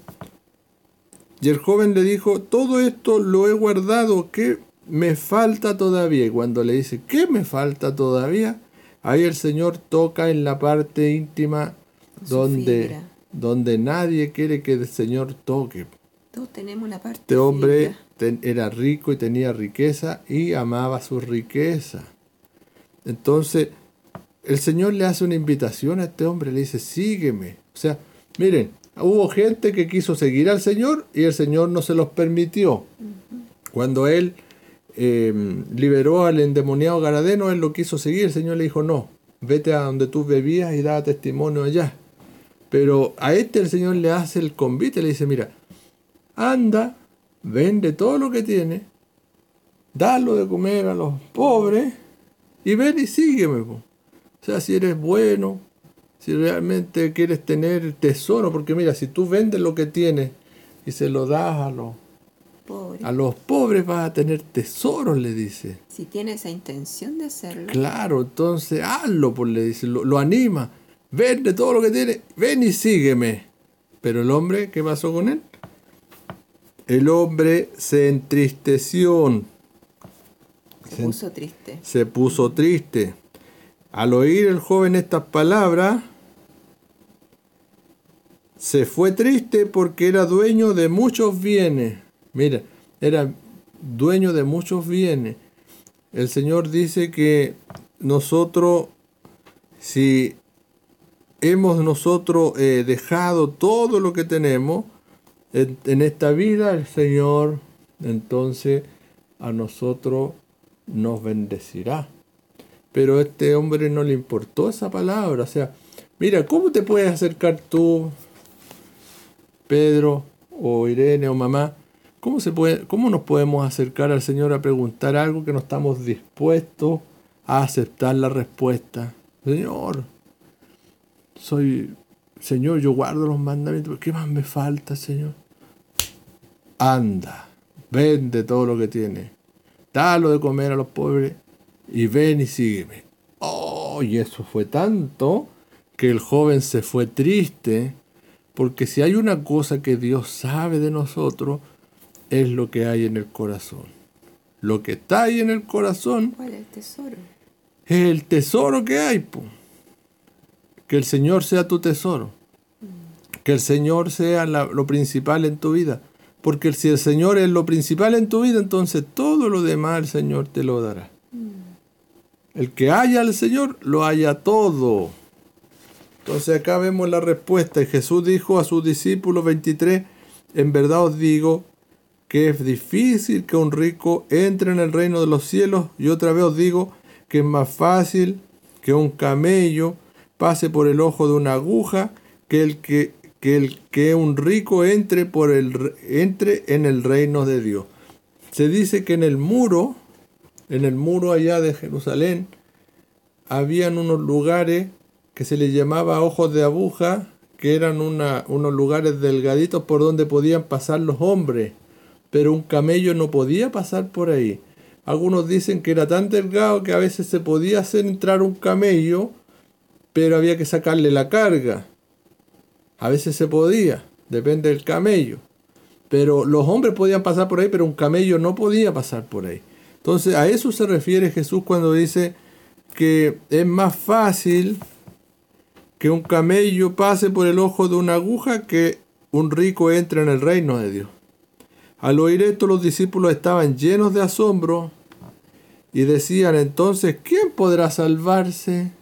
Y el joven le dijo, todo esto lo he guardado, ¿qué me falta todavía? Y cuando le dice, ¿qué me falta todavía? Ahí el Señor toca en la parte íntima Su donde, fibra. donde nadie quiere que el Señor toque. Todos tenemos una parte. Este hombre fibra. ten- era rico y tenía riqueza y amaba su riqueza. Entonces, el Señor le hace una invitación a este hombre, le dice, sígueme. O sea, miren, hubo gente que quiso seguir al Señor y el Señor no se los permitió. Uh-huh. Cuando él eh, liberó al endemoniado Garadeno, él lo quiso seguir, el Señor le dijo, no, vete a donde tú bebías y da testimonio allá. Pero a este el Señor le hace el convite, le dice, mira, anda, vende todo lo que tienes, dalo de comer a los pobres y ven y sígueme. Po. O sea, si eres bueno, si realmente quieres tener tesoro, porque mira, si tú vendes lo que tienes y se lo das a los, Pobre. a los pobres, vas a tener tesoros, le dice. Si tienes esa intención de hacerlo. Claro, entonces hazlo, pues le dice, lo, lo anima, vende todo lo que tienes, ven y sígueme. Pero el hombre, ¿qué pasó con él? El hombre se entristeció. Se puso triste. Se puso triste. Al oír el joven estas palabras, se fue triste porque era dueño de muchos bienes. Mira, era dueño de muchos bienes. El Señor dice que nosotros, si hemos nosotros eh, dejado todo lo que tenemos, en, en esta vida, el Señor entonces a nosotros nos bendecirá. Pero a este hombre no le importó esa palabra. O sea, mira, ¿cómo te puedes acercar tú, Pedro, o Irene, o mamá? ¿Cómo, se puede, ¿Cómo nos podemos acercar al Señor a preguntar algo que no estamos dispuestos a aceptar la respuesta? Señor, soy, Señor, yo guardo los mandamientos, ¿qué más me falta, Señor? Anda, vende todo lo que tienes, dalo de comer a los pobres y ven y sígueme. Oh, y eso fue tanto que el joven se fue triste, porque si hay una cosa que Dios sabe de nosotros, es lo que hay en el corazón. Lo que está ahí en el corazón, ¿cuál es el tesoro? Es el tesoro que hay, po. Que el Señor sea tu tesoro. Que el Señor sea la, lo principal en tu vida. Porque si el Señor es lo principal en tu vida, entonces todo lo demás el Señor te lo dará. Mm. El que haya al Señor, lo haya todo. Entonces acá vemos la respuesta. Y Jesús dijo a sus discípulos veintitrés, en verdad os digo que es difícil que un rico entre en el reino de los cielos. Y otra vez os digo que es más fácil que un camello pase por el ojo de una aguja que el que que el que un rico entre por el entre en el reino de Dios. Se dice que en el muro, en el muro allá de Jerusalén, habían unos lugares que se les llamaba ojos de aguja, que eran una, unos lugares delgaditos por donde podían pasar los hombres, pero un camello no podía pasar por ahí. Algunos dicen que era tan delgado que a veces se podía hacer entrar un camello, pero había que sacarle la carga. A veces se podía, depende del camello. Pero los hombres podían pasar por ahí, pero un camello no podía pasar por ahí. Entonces a eso se refiere Jesús cuando dice que es más fácil que un camello pase por el ojo de una aguja que un rico entre en el reino de Dios. Al oír esto, los discípulos estaban llenos de asombro y decían entonces, ¿quién podrá salvarse?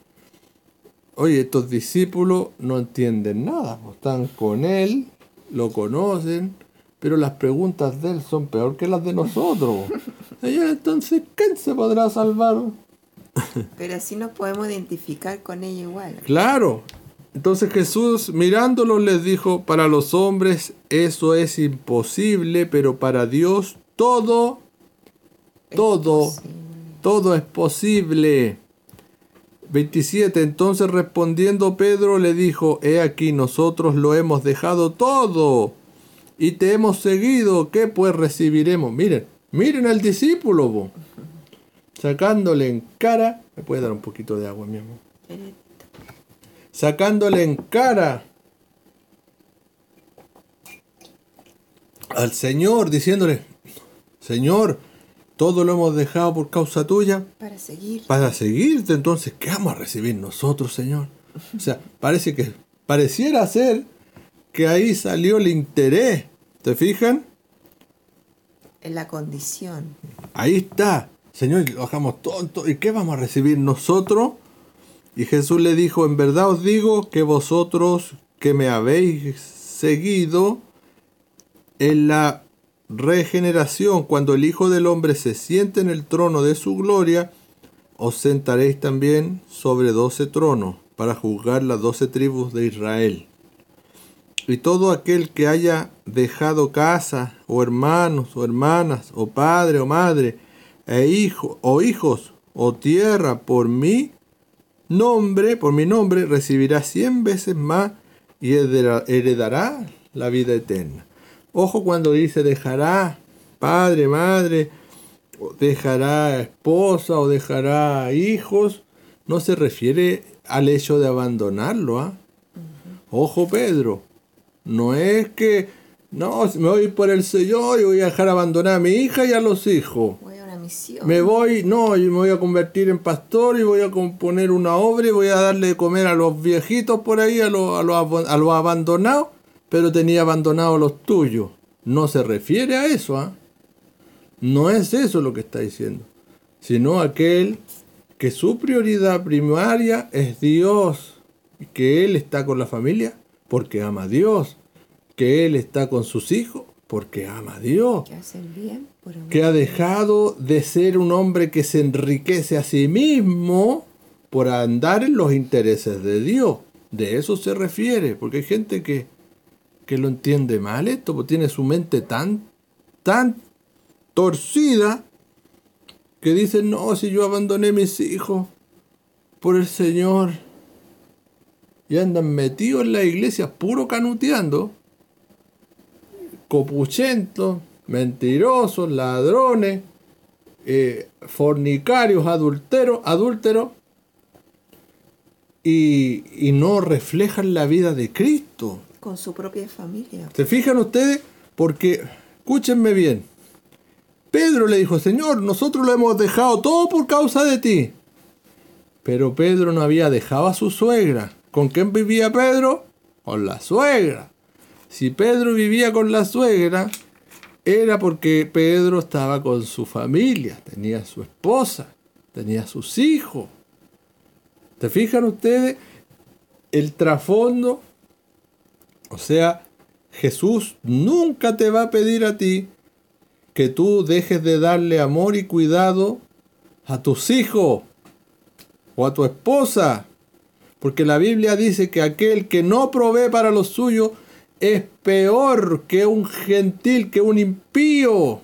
Oye, estos discípulos no entienden nada, están con él, lo conocen, pero las preguntas de él son peor que las de nosotros. Señor, entonces, ¿quién se podrá salvar? Pero así nos podemos identificar con ella igual. Claro. Entonces Jesús, mirándolo, les dijo, para los hombres eso es imposible, pero para Dios todo, todo, Es posible. todo es posible. veintisiete. Entonces respondiendo Pedro le dijo, he aquí nosotros lo hemos dejado todo y te hemos seguido, ¿qué pues recibiremos? Miren, miren al discípulo, po. Sacándole en cara, ¿me puede dar un poquito de agua, mi amor? Sacándole en cara al Señor, diciéndole, Señor, todo lo hemos dejado por causa tuya, Para seguir. para seguirte. Entonces, ¿qué vamos a recibir nosotros, Señor? O sea, parece que, pareciera ser que ahí salió el interés. ¿Te fijan? En la condición. Ahí está. Señor, lo dejamos tonto. ¿Y qué vamos a recibir nosotros? Y Jesús le dijo, en verdad os digo que vosotros que me habéis seguido, en la regeneración, cuando el Hijo del Hombre se siente en el trono de su gloria, os sentaréis también sobre doce tronos para juzgar las doce tribus de Israel. Y todo aquel que haya dejado casa, o hermanos, o hermanas, o padre, o madre, e hijo, o hijos, o tierra, por mí, nombre, por mi nombre, recibirá cien veces más y heredará la vida eterna. Ojo cuando dice dejará padre, madre, o dejará esposa o dejará hijos, no se refiere al hecho de abandonarlo. ¿eh? Uh-huh. Ojo, Pedro, no es que no, me voy por el Señor y voy a dejar abandonar a mi hija y a los hijos. Voy a una misión. Me voy, no, yo me voy a convertir en pastor y voy a componer una obra y voy a darle de comer a los viejitos por ahí, a los, a los, a los abandonados, pero tenía abandonados los tuyos. No se refiere a eso, ¿eh? No es eso lo que está diciendo, sino aquel que su prioridad primaria es Dios, que Él está con la familia porque ama a Dios, que Él está con sus hijos porque ama a Dios, que hace el bien por amor. Que ha dejado de ser un hombre que se enriquece a sí mismo por andar en los intereses de Dios. De eso se refiere, porque hay gente que, que lo entiende mal esto, porque tiene su mente tan, tan torcida que dice, no, si yo abandoné mis hijos por el Señor, y andan metidos en la iglesia puro canuteando, copuchentos, mentirosos, ladrones, eh, fornicarios, adulteros, adúlteros, y, y no reflejan la vida de Cristo. Con su propia familia. ¿Se fijan ustedes? Porque, escúchenme bien, Pedro le dijo, Señor, nosotros lo hemos dejado todo por causa de ti. Pero Pedro no había dejado a su suegra. ¿Con quién vivía Pedro? Con la suegra. Si Pedro vivía con la suegra, era porque Pedro estaba con su familia, tenía su esposa, tenía sus hijos. ¿Se fijan ustedes? El trasfondo, o sea, Jesús nunca te va a pedir a ti que tú dejes de darle amor y cuidado a tus hijos o a tu esposa, porque la Biblia dice que aquel que no provee para los suyos es peor que un gentil, que un impío.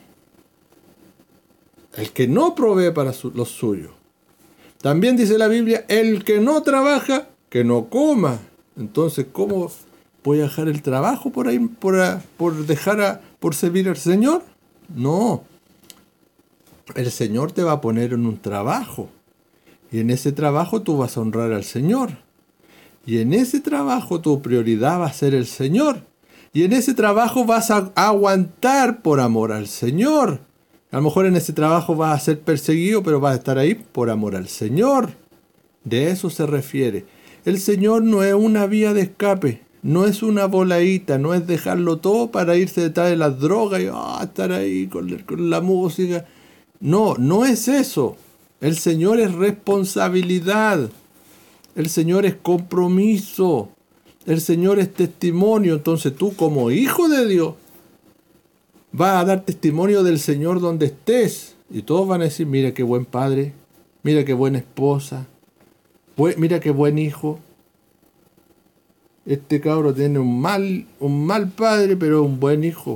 El que no provee para su, los suyos. También dice la Biblia, el que no trabaja, que no coma. Entonces, ¿cómo voy a dejar el trabajo por ahí, por, por dejar a, por servir al Señor? No. El Señor te va a poner en un trabajo. Y en ese trabajo tú vas a honrar al Señor. Y en ese trabajo tu prioridad va a ser el Señor. Y en ese trabajo vas a aguantar por amor al Señor. A lo mejor en ese trabajo vas a ser perseguido, pero vas a estar ahí por amor al Señor. De eso se refiere. El Señor no es una vía de escape. No es una voladita. No es dejarlo todo para irse detrás de las drogas y oh, estar ahí con, con la música. No, no es eso. El Señor es responsabilidad. El Señor es compromiso. El Señor es testimonio. Entonces tú como hijo de Dios va a dar testimonio del Señor donde estés. Y todos van a decir, mira qué buen padre, mira qué buena esposa, mira qué buen hijo. Este cabro tiene un mal, un mal padre, pero un buen hijo.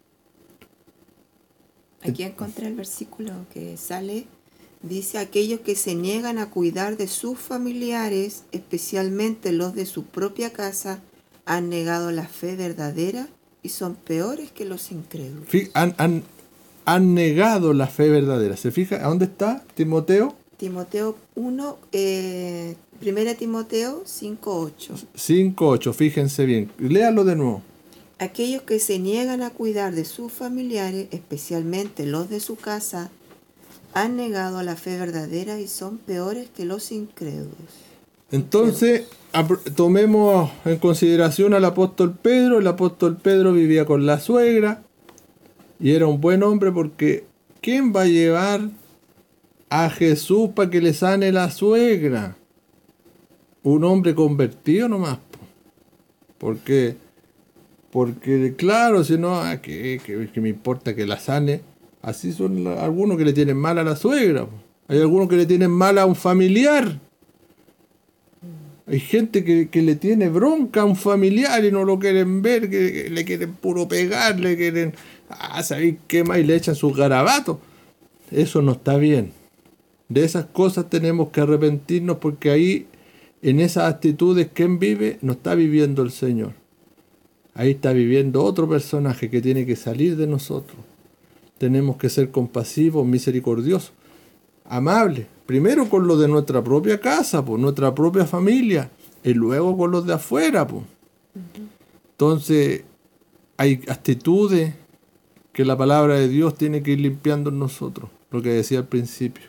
Aquí encontré el versículo que sale, dice, aquellos que se niegan a cuidar de sus familiares, especialmente los de su propia casa, han negado la fe verdadera y son peores que los incrédulos. Han, han, han negado la fe verdadera. ¿Se fija? ¿A dónde está Timoteo? Timoteo uno, eh, primera Timoteo cinco ocho. cinco ocho, fíjense bien. Léalo de nuevo. Aquellos que se niegan a cuidar de sus familiares, especialmente los de su casa, han negado la fe verdadera y son peores que los incrédulos. Entonces, tomemos en consideración al apóstol Pedro. El apóstol Pedro vivía con la suegra y era un buen hombre porque ¿quién va a llevar a Jesús para que le sane la suegra? Un hombre convertido nomás. Porque... Porque, claro, si no, que, que, que me importa que la sane. Así son la, algunos que le tienen mal a la suegra. Hay algunos que le tienen mal a un familiar. Hay gente que, que le tiene bronca a un familiar y no lo quieren ver, que, que le quieren puro pegar, le quieren, ah, ¿sabéis qué más? Y le echan sus garabatos. Eso no está bien. De esas cosas tenemos que arrepentirnos porque ahí, en esas actitudes, ¿quién vive? No está viviendo el Señor. Ahí está viviendo otro personaje que tiene que salir de nosotros. Tenemos que ser compasivos, misericordiosos, amables. Primero con los de nuestra propia casa, pues, nuestra propia familia, y luego con los de afuera. Pues. Uh-huh. Entonces, hay actitudes que la palabra de Dios tiene que ir limpiando en nosotros, lo que decía al principio.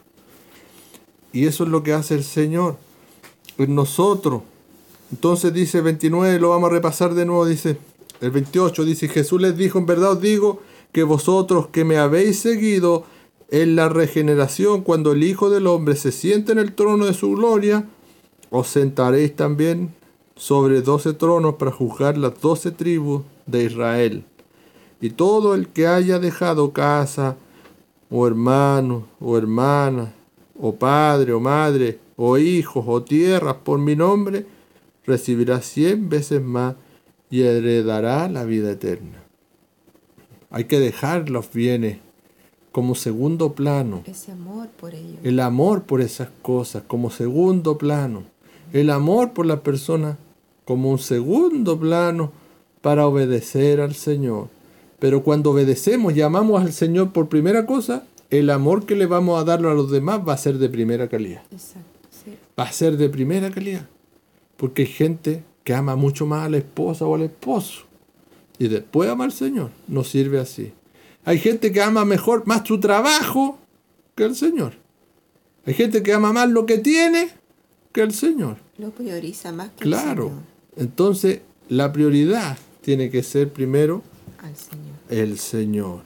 Y eso es lo que hace el Señor en nosotros. Entonces dice veintinueve, lo vamos a repasar de nuevo, dice... El veintiocho dice, Jesús les dijo, en verdad os digo que vosotros que me habéis seguido en la regeneración, cuando el Hijo del Hombre se siente en el trono de su gloria, os sentaréis también sobre doce tronos para juzgar las doce tribus de Israel. Y todo el que haya dejado casa, o hermano, o hermana, o padre, o madre, o hijos, o tierras por mi nombre, recibirá cien veces más y heredará la vida eterna. Hay que dejar los bienes como segundo plano. Ese amor por ellos. El amor por esas cosas como segundo plano. El amor por las personas como un segundo plano para obedecer al Señor. Pero cuando obedecemos y amamos al Señor por primera cosa, el amor que le vamos a dar a los demás va a ser de primera calidad. Exacto, sí. Va a ser de primera calidad. Porque hay gente que ama mucho más a la esposa o al esposo y después ama al Señor. No sirve así. Hay gente que ama mejor, más su trabajo que el Señor. Hay gente que ama más lo que tiene que el Señor. Lo prioriza más que claro. el Señor. Entonces, la prioridad tiene que ser primero al Señor. El Señor.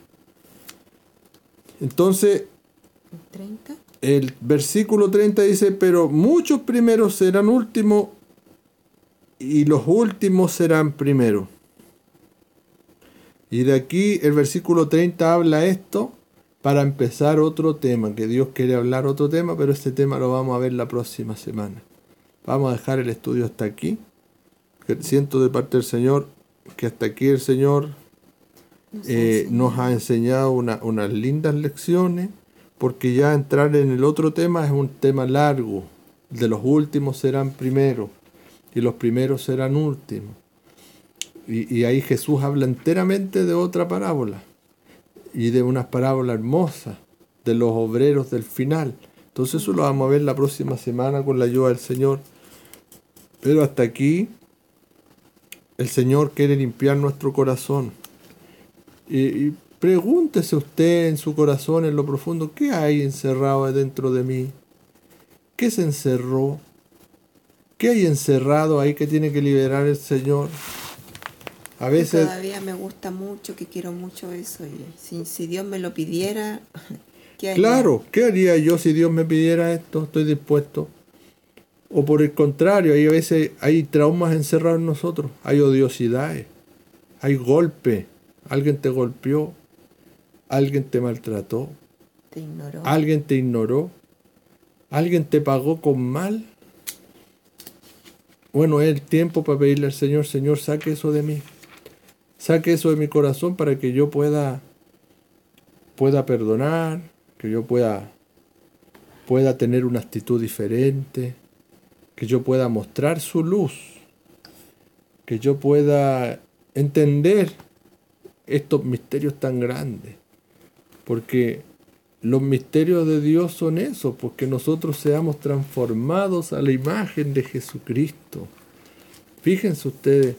Entonces, ¿treinta? El versículo treinta dice, pero muchos primeros serán últimos y los últimos serán primeros. Y de aquí el versículo treinta habla esto para empezar otro tema, que Dios quiere hablar otro tema, pero este tema lo vamos a ver la próxima semana. Vamos a dejar el estudio hasta aquí. Siento de parte del Señor que hasta aquí el Señor eh, nos ha enseñado una, unas lindas lecciones, porque ya entrar en el otro tema es un tema largo. De los últimos serán primeros y los primeros serán últimos. Y, y ahí Jesús habla enteramente de otra parábola y de unas parábolas hermosas de los obreros del final. Entonces eso lo vamos a ver la próxima semana con la ayuda del Señor. Pero hasta aquí el Señor quiere limpiar nuestro corazón. Y, y pregúntese usted en su corazón, en lo profundo, ¿qué hay encerrado dentro de mí? ¿Qué se encerró? ¿Qué hay encerrado ahí que tiene que liberar el Señor? A veces... Todavía me gusta mucho, que quiero mucho eso. Y si, si Dios me lo pidiera, ¿qué haría? Claro, ¿qué haría yo si Dios me pidiera esto? Estoy dispuesto. O por el contrario, hay a veces hay traumas encerrados en nosotros, hay odiosidades, hay golpes, alguien te golpeó, alguien te maltrató, Te ignoró. alguien te ignoró, alguien te pagó con mal. Bueno, es el tiempo para pedirle al Señor, Señor, saque eso de mí. Saque eso de mi corazón para que yo pueda, pueda perdonar, que yo pueda, pueda tener una actitud diferente, que yo pueda mostrar su luz, que yo pueda entender estos misterios tan grandes. Porque los misterios de Dios son eso, porque nosotros seamos transformados a la imagen de Jesucristo. Fíjense ustedes,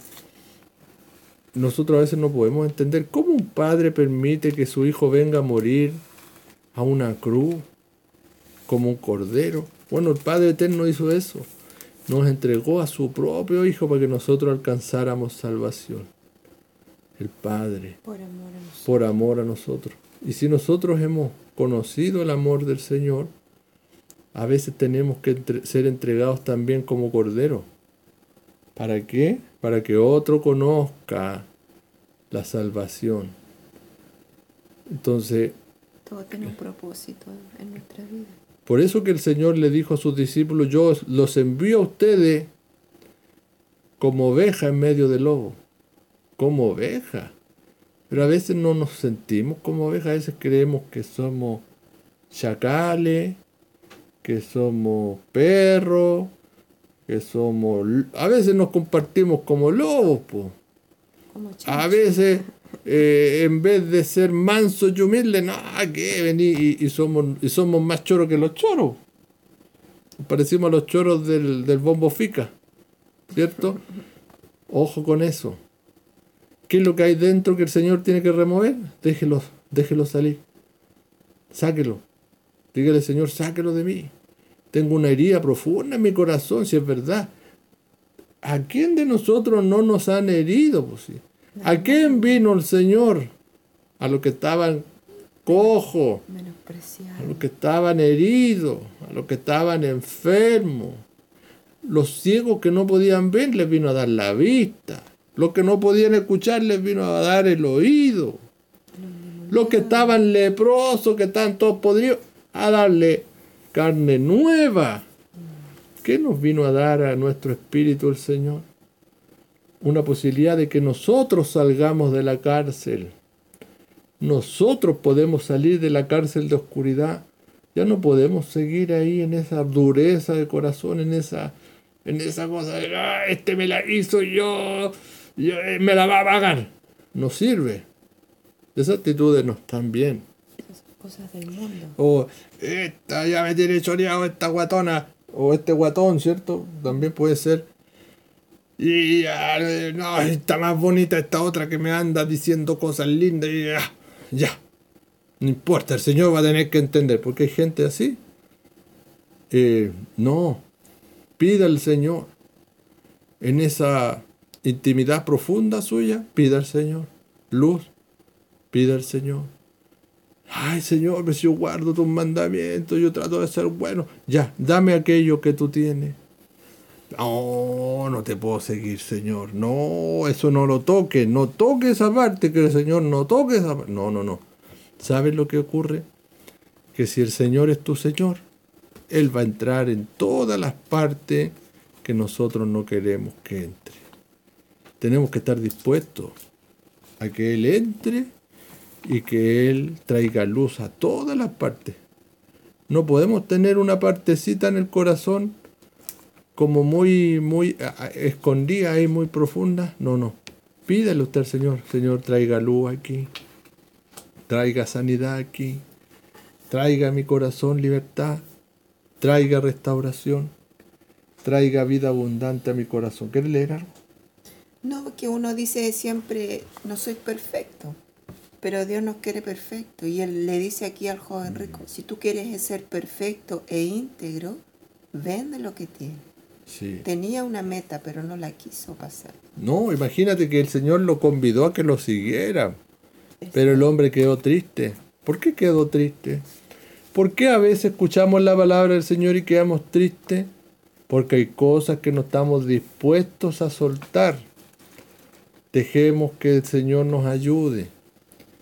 nosotros a veces no podemos entender cómo un padre permite que su hijo venga a morir a una cruz como un cordero. Bueno, el Padre Eterno hizo eso. Nos entregó a su propio Hijo para que nosotros alcanzáramos salvación. El Padre, Por amor a nosotros. por amor a nosotros. Y si nosotros hemos conocido el amor del Señor, a veces tenemos que entre- ser entregados también como corderos. ¿Para qué? Para que otro conozca la salvación. Entonces, Todo tiene un propósito en nuestra vida. por eso que el Señor le dijo a sus discípulos, yo los envío a ustedes como oveja en medio de lobo. Como oveja. Pero a veces no nos sentimos como ovejas, a veces creemos que somos chacales, que somos perros, que somos... A veces nos compartimos como lobos, po. Como A chancho. veces, eh, en vez de ser mansos y humildes, no, que venir y, y somos, y somos más choros que los choros. Parecimos a los choros del, del Bombo Fica, ¿cierto? Ojo con eso. ¿Qué es lo que hay dentro que el Señor tiene que remover? Déjelo, déjelo salir. Sáquelo. Dígale, Señor, sáquelo de mí. Tengo una herida profunda en mi corazón, si es verdad. ¿A quién de nosotros no nos han herido? Pues, sí? ¿A quién vino el Señor? A los que estaban cojos, a Menospreciado. los que estaban heridos, a los que estaban enfermos. Los ciegos que no podían ver les vino a dar la vista. Los que no podían escuchar les vino a dar el oído. Los que estaban leprosos, que estaban todos podridos, a darle carne nueva. ¿Qué nos vino a dar a nuestro espíritu el Señor? Una posibilidad de que nosotros salgamos de la cárcel. Nosotros podemos salir de la cárcel de oscuridad. Ya no podemos seguir ahí en esa dureza de corazón, en esa, en esa cosa de, ah, este me la hizo yo, yo eh, me la va a pagar. No sirve. Esas actitudes no están bien. Esas cosas del mundo. O esta ya me tiene choreado esta guatona. O este guatón, ¿cierto? También puede ser. Y ya, eh, no, está más bonita esta otra que me anda diciendo cosas lindas. Y ya, ya. No importa, el Señor va a tener que entender. Porque hay gente así. Eh, no. Pida al Señor. En esa intimidad profunda suya, pida al Señor. Luz, pida al Señor. Ay, Señor, pero si yo guardo tus mandamientos, yo trato de ser bueno. Ya, dame aquello que tú tienes. No, no te puedo seguir, Señor. No, eso no lo toques. No toques esa parte, que el Señor no toque esa parte. No, no, no. ¿Sabes lo que ocurre? Que si el Señor es tu Señor, Él va a entrar en todas las partes que nosotros no queremos que entre. Tenemos que estar dispuestos a que Él entre y que Él traiga luz a todas las partes. No podemos tener una partecita en el corazón como muy, muy a, a, escondida y muy profunda. No, no. Pídale usted al Señor. Señor, traiga luz aquí. Traiga sanidad aquí. Traiga a mi corazón libertad. Traiga restauración. Traiga vida abundante a mi corazón. ¿Quieres leer algo? No, que uno dice siempre, no soy perfecto, pero Dios nos quiere perfecto. Y Él le dice aquí al joven rico, si tú quieres ser perfecto e íntegro, vende lo que tienes. Sí. Tenía una meta, pero no la quiso pasar. No, imagínate que el Señor lo convidó a que lo siguiera. Pero el hombre quedó triste. ¿Por qué quedó triste? ¿Por qué a veces escuchamos la palabra del Señor y quedamos tristes? Porque hay cosas que no estamos dispuestos a soltar. Dejemos que el Señor nos ayude.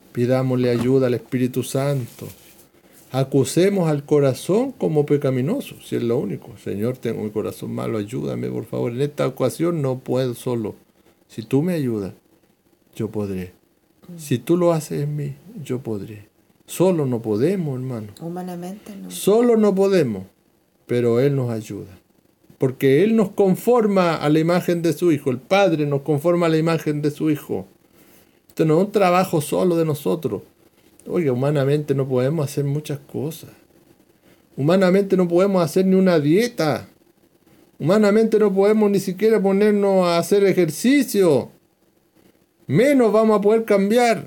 Pidámosle ayuda al Espíritu Santo. Acusemos al corazón como pecaminoso, si es lo único. Señor, tengo mi corazón malo, ayúdame, por favor. En esta ocasión no puedo solo. Si tú me ayudas, yo podré. Si tú lo haces en mí, yo podré. Solo no podemos, hermano. Humanamente no. Solo no podemos, pero Él nos ayuda. Porque Él nos conforma a la imagen de su Hijo. El Padre nos conforma a la imagen de su Hijo. Esto no es un trabajo solo de nosotros. Oiga, humanamente no podemos hacer muchas cosas. Humanamente no podemos hacer ni una dieta. Humanamente no podemos ni siquiera ponernos a hacer ejercicio. Menos vamos a poder cambiar.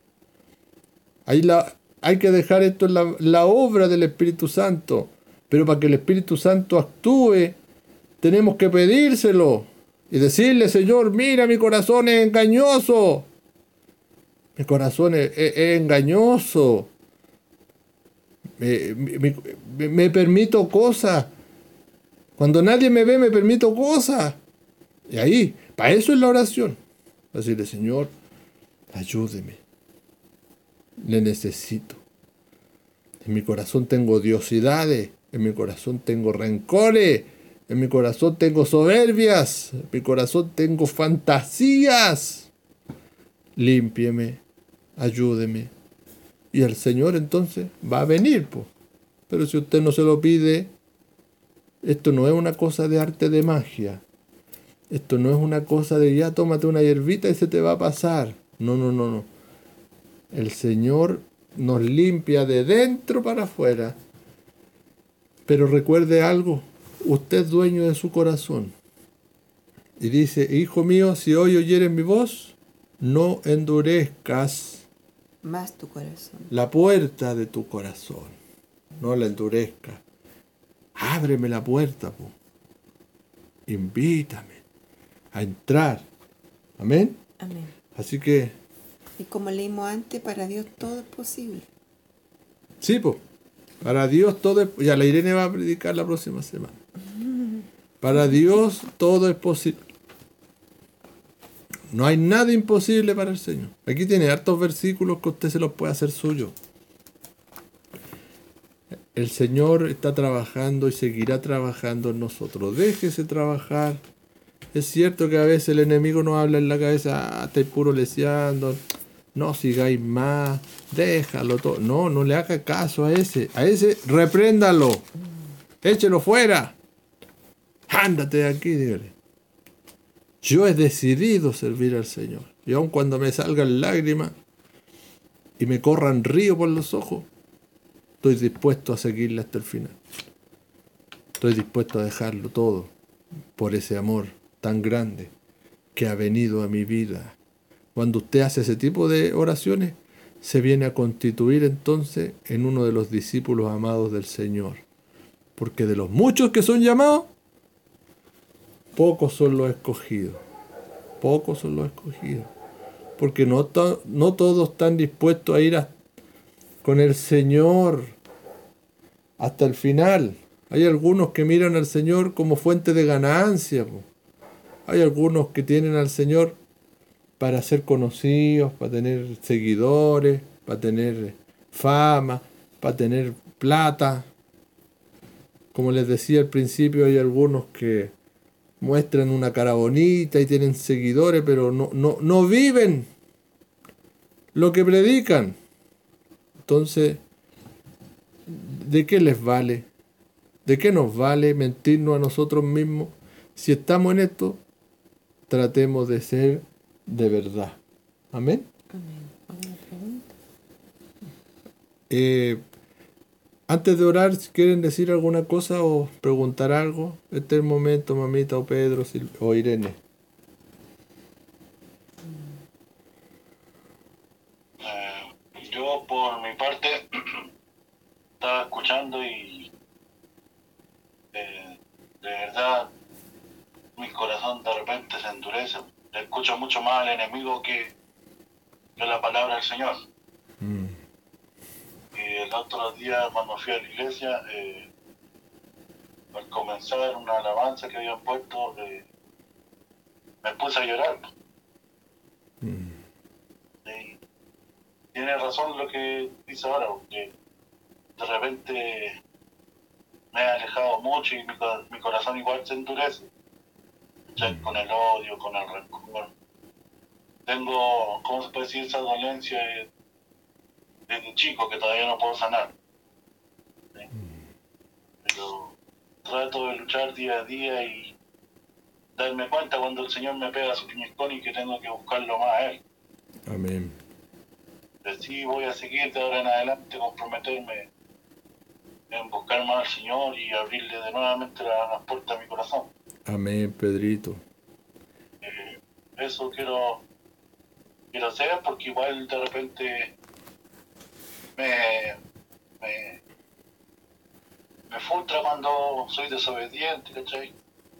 Ahí la, hay que dejar esto en la, la obra del Espíritu Santo. Pero para que el Espíritu Santo actúe, tenemos que pedírselo. Y decirle, Señor, mira, mi corazón es engañoso. Mi corazón es, es, es engañoso. Me, me, me, me permito cosas. Cuando nadie me ve, me permito cosas. Y ahí, para eso es la oración. Decirle, Señor, ayúdeme. Le necesito. En mi corazón tengo odiosidades. En mi corazón tengo rencores. En mi corazón tengo soberbias. En mi corazón tengo fantasías. Límpieme. Ayúdeme. Y el Señor entonces va a venir, pues. Pero si usted no se lo pide, esto no es una cosa de arte de magia. Esto no es una cosa de ya tómate una hierbita y se te va a pasar. No, no, no, no. El Señor nos limpia de dentro para afuera. Pero recuerde algo, usted es dueño de su corazón. Y dice, hijo mío, si hoy oyeres mi voz, no endurezcas más tu corazón. La puerta de tu corazón. No la endurezcas. Ábreme la puerta, po. Invítame a entrar. Amén. Amén. Así que... Y como leímos antes, para Dios todo es posible. Sí, pues. Para Dios todo es... Ya la Irene va a predicar la próxima semana. Para Dios todo es posible. No hay nada imposible para el Señor. Aquí tiene hartos versículos que usted se los puede hacer suyo. El Señor está trabajando y seguirá trabajando en nosotros. Déjese trabajar. Es cierto que a veces el enemigo nos habla en la cabeza, ah, estáis puro leseando, no sigáis más, déjalo todo. No, no le haga caso a ese. A ese, repréndalo. Échelo fuera. Ándate de aquí, dígale. Yo he decidido servir al Señor. Y aun cuando me salgan lágrimas y me corran ríos por los ojos, estoy dispuesto a seguirle hasta el final. Estoy dispuesto a dejarlo todo por ese amor tan grande que ha venido a mi vida. Cuando usted hace ese tipo de oraciones, se viene a constituir entonces en uno de los discípulos amados del Señor. Porque de los muchos que son llamados, pocos son los escogidos. Pocos son los escogidos. Porque no, to- no todos están dispuestos a ir a, con el Señor hasta el final. Hay algunos que miran al Señor como fuente de ganancia. Po. Hay algunos que tienen al Señor para ser conocidos, para tener seguidores, para tener fama, para tener plata. Como les decía al principio, hay algunos que muestran una cara bonita y tienen seguidores, pero no, no, no viven lo que predican. Entonces, ¿de qué les vale? ¿De qué nos vale mentirnos a nosotros mismos? Si estamos en esto, tratemos de ser de verdad. Amén. Amén. ¿Alguna pregunta? Eh, antes de orar, si quieren decir alguna cosa o preguntar algo, este es el momento, mamita o Pedro Sil- o Irene. Eh, yo por mi parte estaba escuchando y eh, de verdad mi corazón de repente se endurece. Escucho mucho más al enemigo que, que la palabra del Señor. Mm. Y el otro día cuando fui a la iglesia, eh, al comenzar una alabanza que habían puesto, eh, me puse a llorar. Mm. Y tiene razón lo que dice ahora, porque de repente me he alejado mucho y mi, mi corazón igual se endurece, ¿cachai? Con el odio, con el rencor. Tengo, ¿cómo se puede decir? Esa dolencia de, desde chico que todavía no puedo sanar. ¿Sí? Pero trato de luchar día a día y darme cuenta cuando el Señor me pega su piñezcón y que tengo que buscarlo más a Él. Amén. Pero sí voy a seguir de ahora en adelante, comprometerme en buscar más al Señor y abrirle de nuevamente las la puertas a mi corazón. Amén, Pedrito. Eh, eso quiero, quiero hacer porque igual de repente me, me, me frustra cuando soy desobediente, ¿cachai?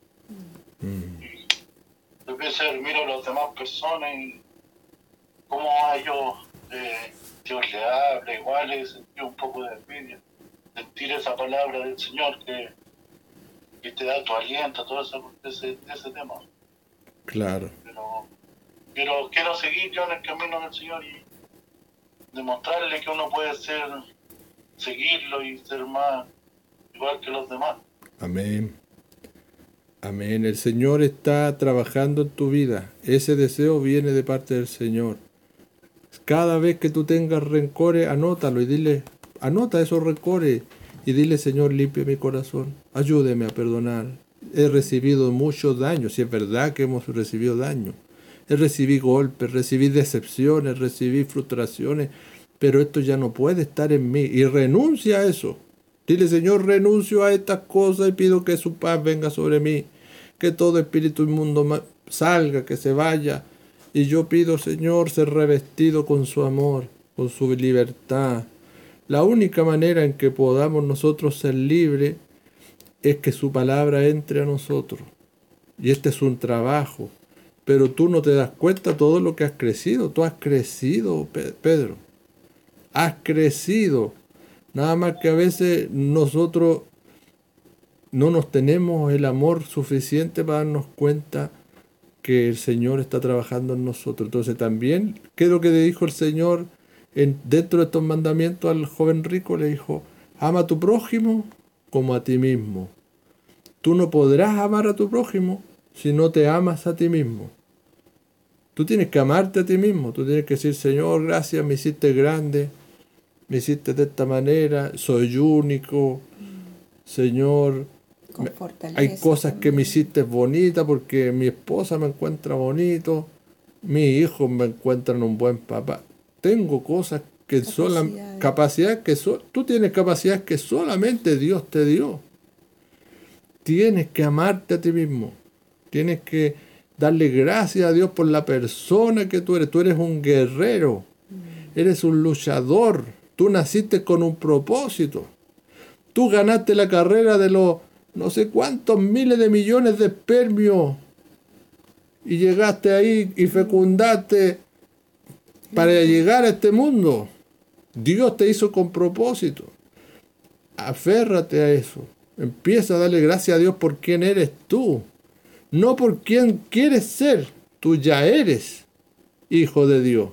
Mm. Y a veces miro a las demás personas y cómo a ellos eh, Dios le habla, igual he sentido un poco de envidia. Sentir esa palabra del Señor que, que te da tu aliento, todo eso, ese, ese tema. Claro. Pero quiero, quiero seguir yo en el camino del Señor y demostrarle que uno puede ser, seguirlo y ser más igual que los demás. Amén. Amén. El Señor está trabajando en tu vida. Ese deseo viene de parte del Señor. Cada vez que tú tengas rencores, anótalo y dile, anota esos rencores y dile, Señor, limpia mi corazón. Ayúdeme a perdonar. He recibido muchos daños, si es verdad que hemos recibido daños. He recibido golpes, recibí decepciones, recibí frustraciones, pero esto ya no puede estar en mí. Y renuncia a eso. Dile, Señor, renuncio a estas cosas y pido que su paz venga sobre mí. Que todo espíritu inmundo salga, que se vaya. Y yo pido, Señor, ser revestido con su amor, con su libertad. La única manera en que podamos nosotros ser libres es que su palabra entre a nosotros. Y este es un trabajo. Pero tú no te das cuenta de todo lo que has crecido. Tú has crecido, Pedro. Has crecido. Nada más que a veces nosotros no nos tenemos el amor suficiente para darnos cuenta que el Señor está trabajando en nosotros. Entonces también, ¿qué es lo que le dijo el Señor en, dentro de estos mandamientos al joven rico? Le dijo, ama a tu prójimo como a ti mismo. Tú no podrás amar a tu prójimo si no te amas a ti mismo. Tú tienes que amarte a ti mismo. Tú tienes que decir, Señor, gracias, me hiciste grande, me hiciste de esta manera, soy único. Señor, me, hay cosas también que me hiciste bonita porque mi esposa me encuentra bonito, mis hijos me encuentran un buen papá. Tengo cosas que son capacidades que so, tú tienes capacidades que solamente Dios te dio. Tienes que amarte a ti mismo. Tienes que darle gracias a Dios por la persona que tú eres. Tú eres un guerrero. Eres un luchador. Tú naciste con un propósito. Tú ganaste la carrera de los no sé cuántos miles de millones de espermios. Y llegaste ahí y fecundaste para llegar a este mundo. Dios te hizo con propósito. Aférrate a eso. Empieza a darle gracias a Dios por quién eres tú. No por quién quieres ser. Tú ya eres hijo de Dios.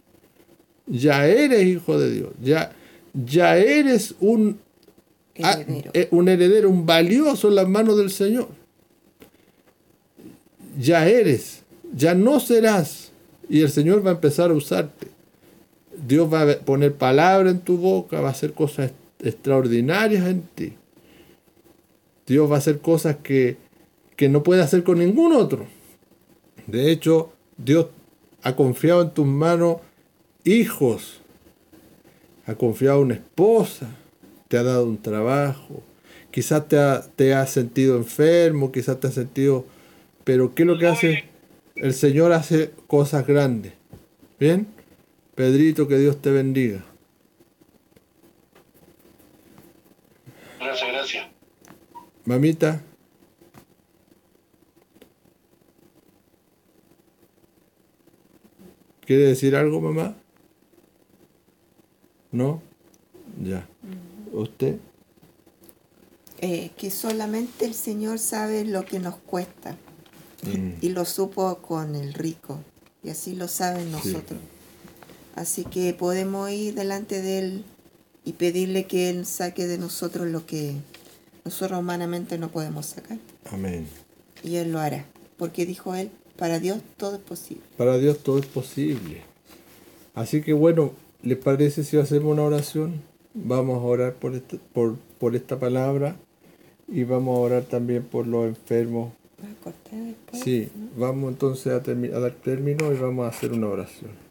Ya eres hijo de Dios. Ya, ya eres un heredero. A, un heredero, un valioso en las manos del Señor. Ya eres. Ya no serás. Y el Señor va a empezar a usarte. Dios va a poner palabra en tu boca. Va a hacer cosas extraordinarias en ti. Dios va a hacer cosas que, que no puede hacer con ningún otro. De hecho, Dios ha confiado en tus manos hijos, ha confiado una esposa, te ha dado un trabajo, quizás te, ha, te has sentido enfermo, quizás te has sentido... Pero ¿qué es lo que hace? El Señor hace cosas grandes. ¿Bien? Pedrito, que Dios te bendiga. Gracias, gracias. Mamita. ¿Quiere decir algo, mamá? ¿No? Ya. ¿Usted? Eh, que solamente el Señor sabe lo que nos cuesta. Mm. Y lo supo con el rico. Y así lo saben nosotros. Sí. Así que podemos ir delante de Él y pedirle que Él saque de nosotros lo que nosotros humanamente no podemos sacar. Amén. Y Él lo hará. Porque dijo Él, para Dios todo es posible. Para Dios todo es posible. Así que bueno, ¿les parece si hacemos una oración? Vamos a orar por esta, por, por esta palabra y vamos a orar también por los enfermos. ¿Vas a cortar después? Sí, ¿no? vamos entonces a, termi- a dar término y vamos a hacer una oración.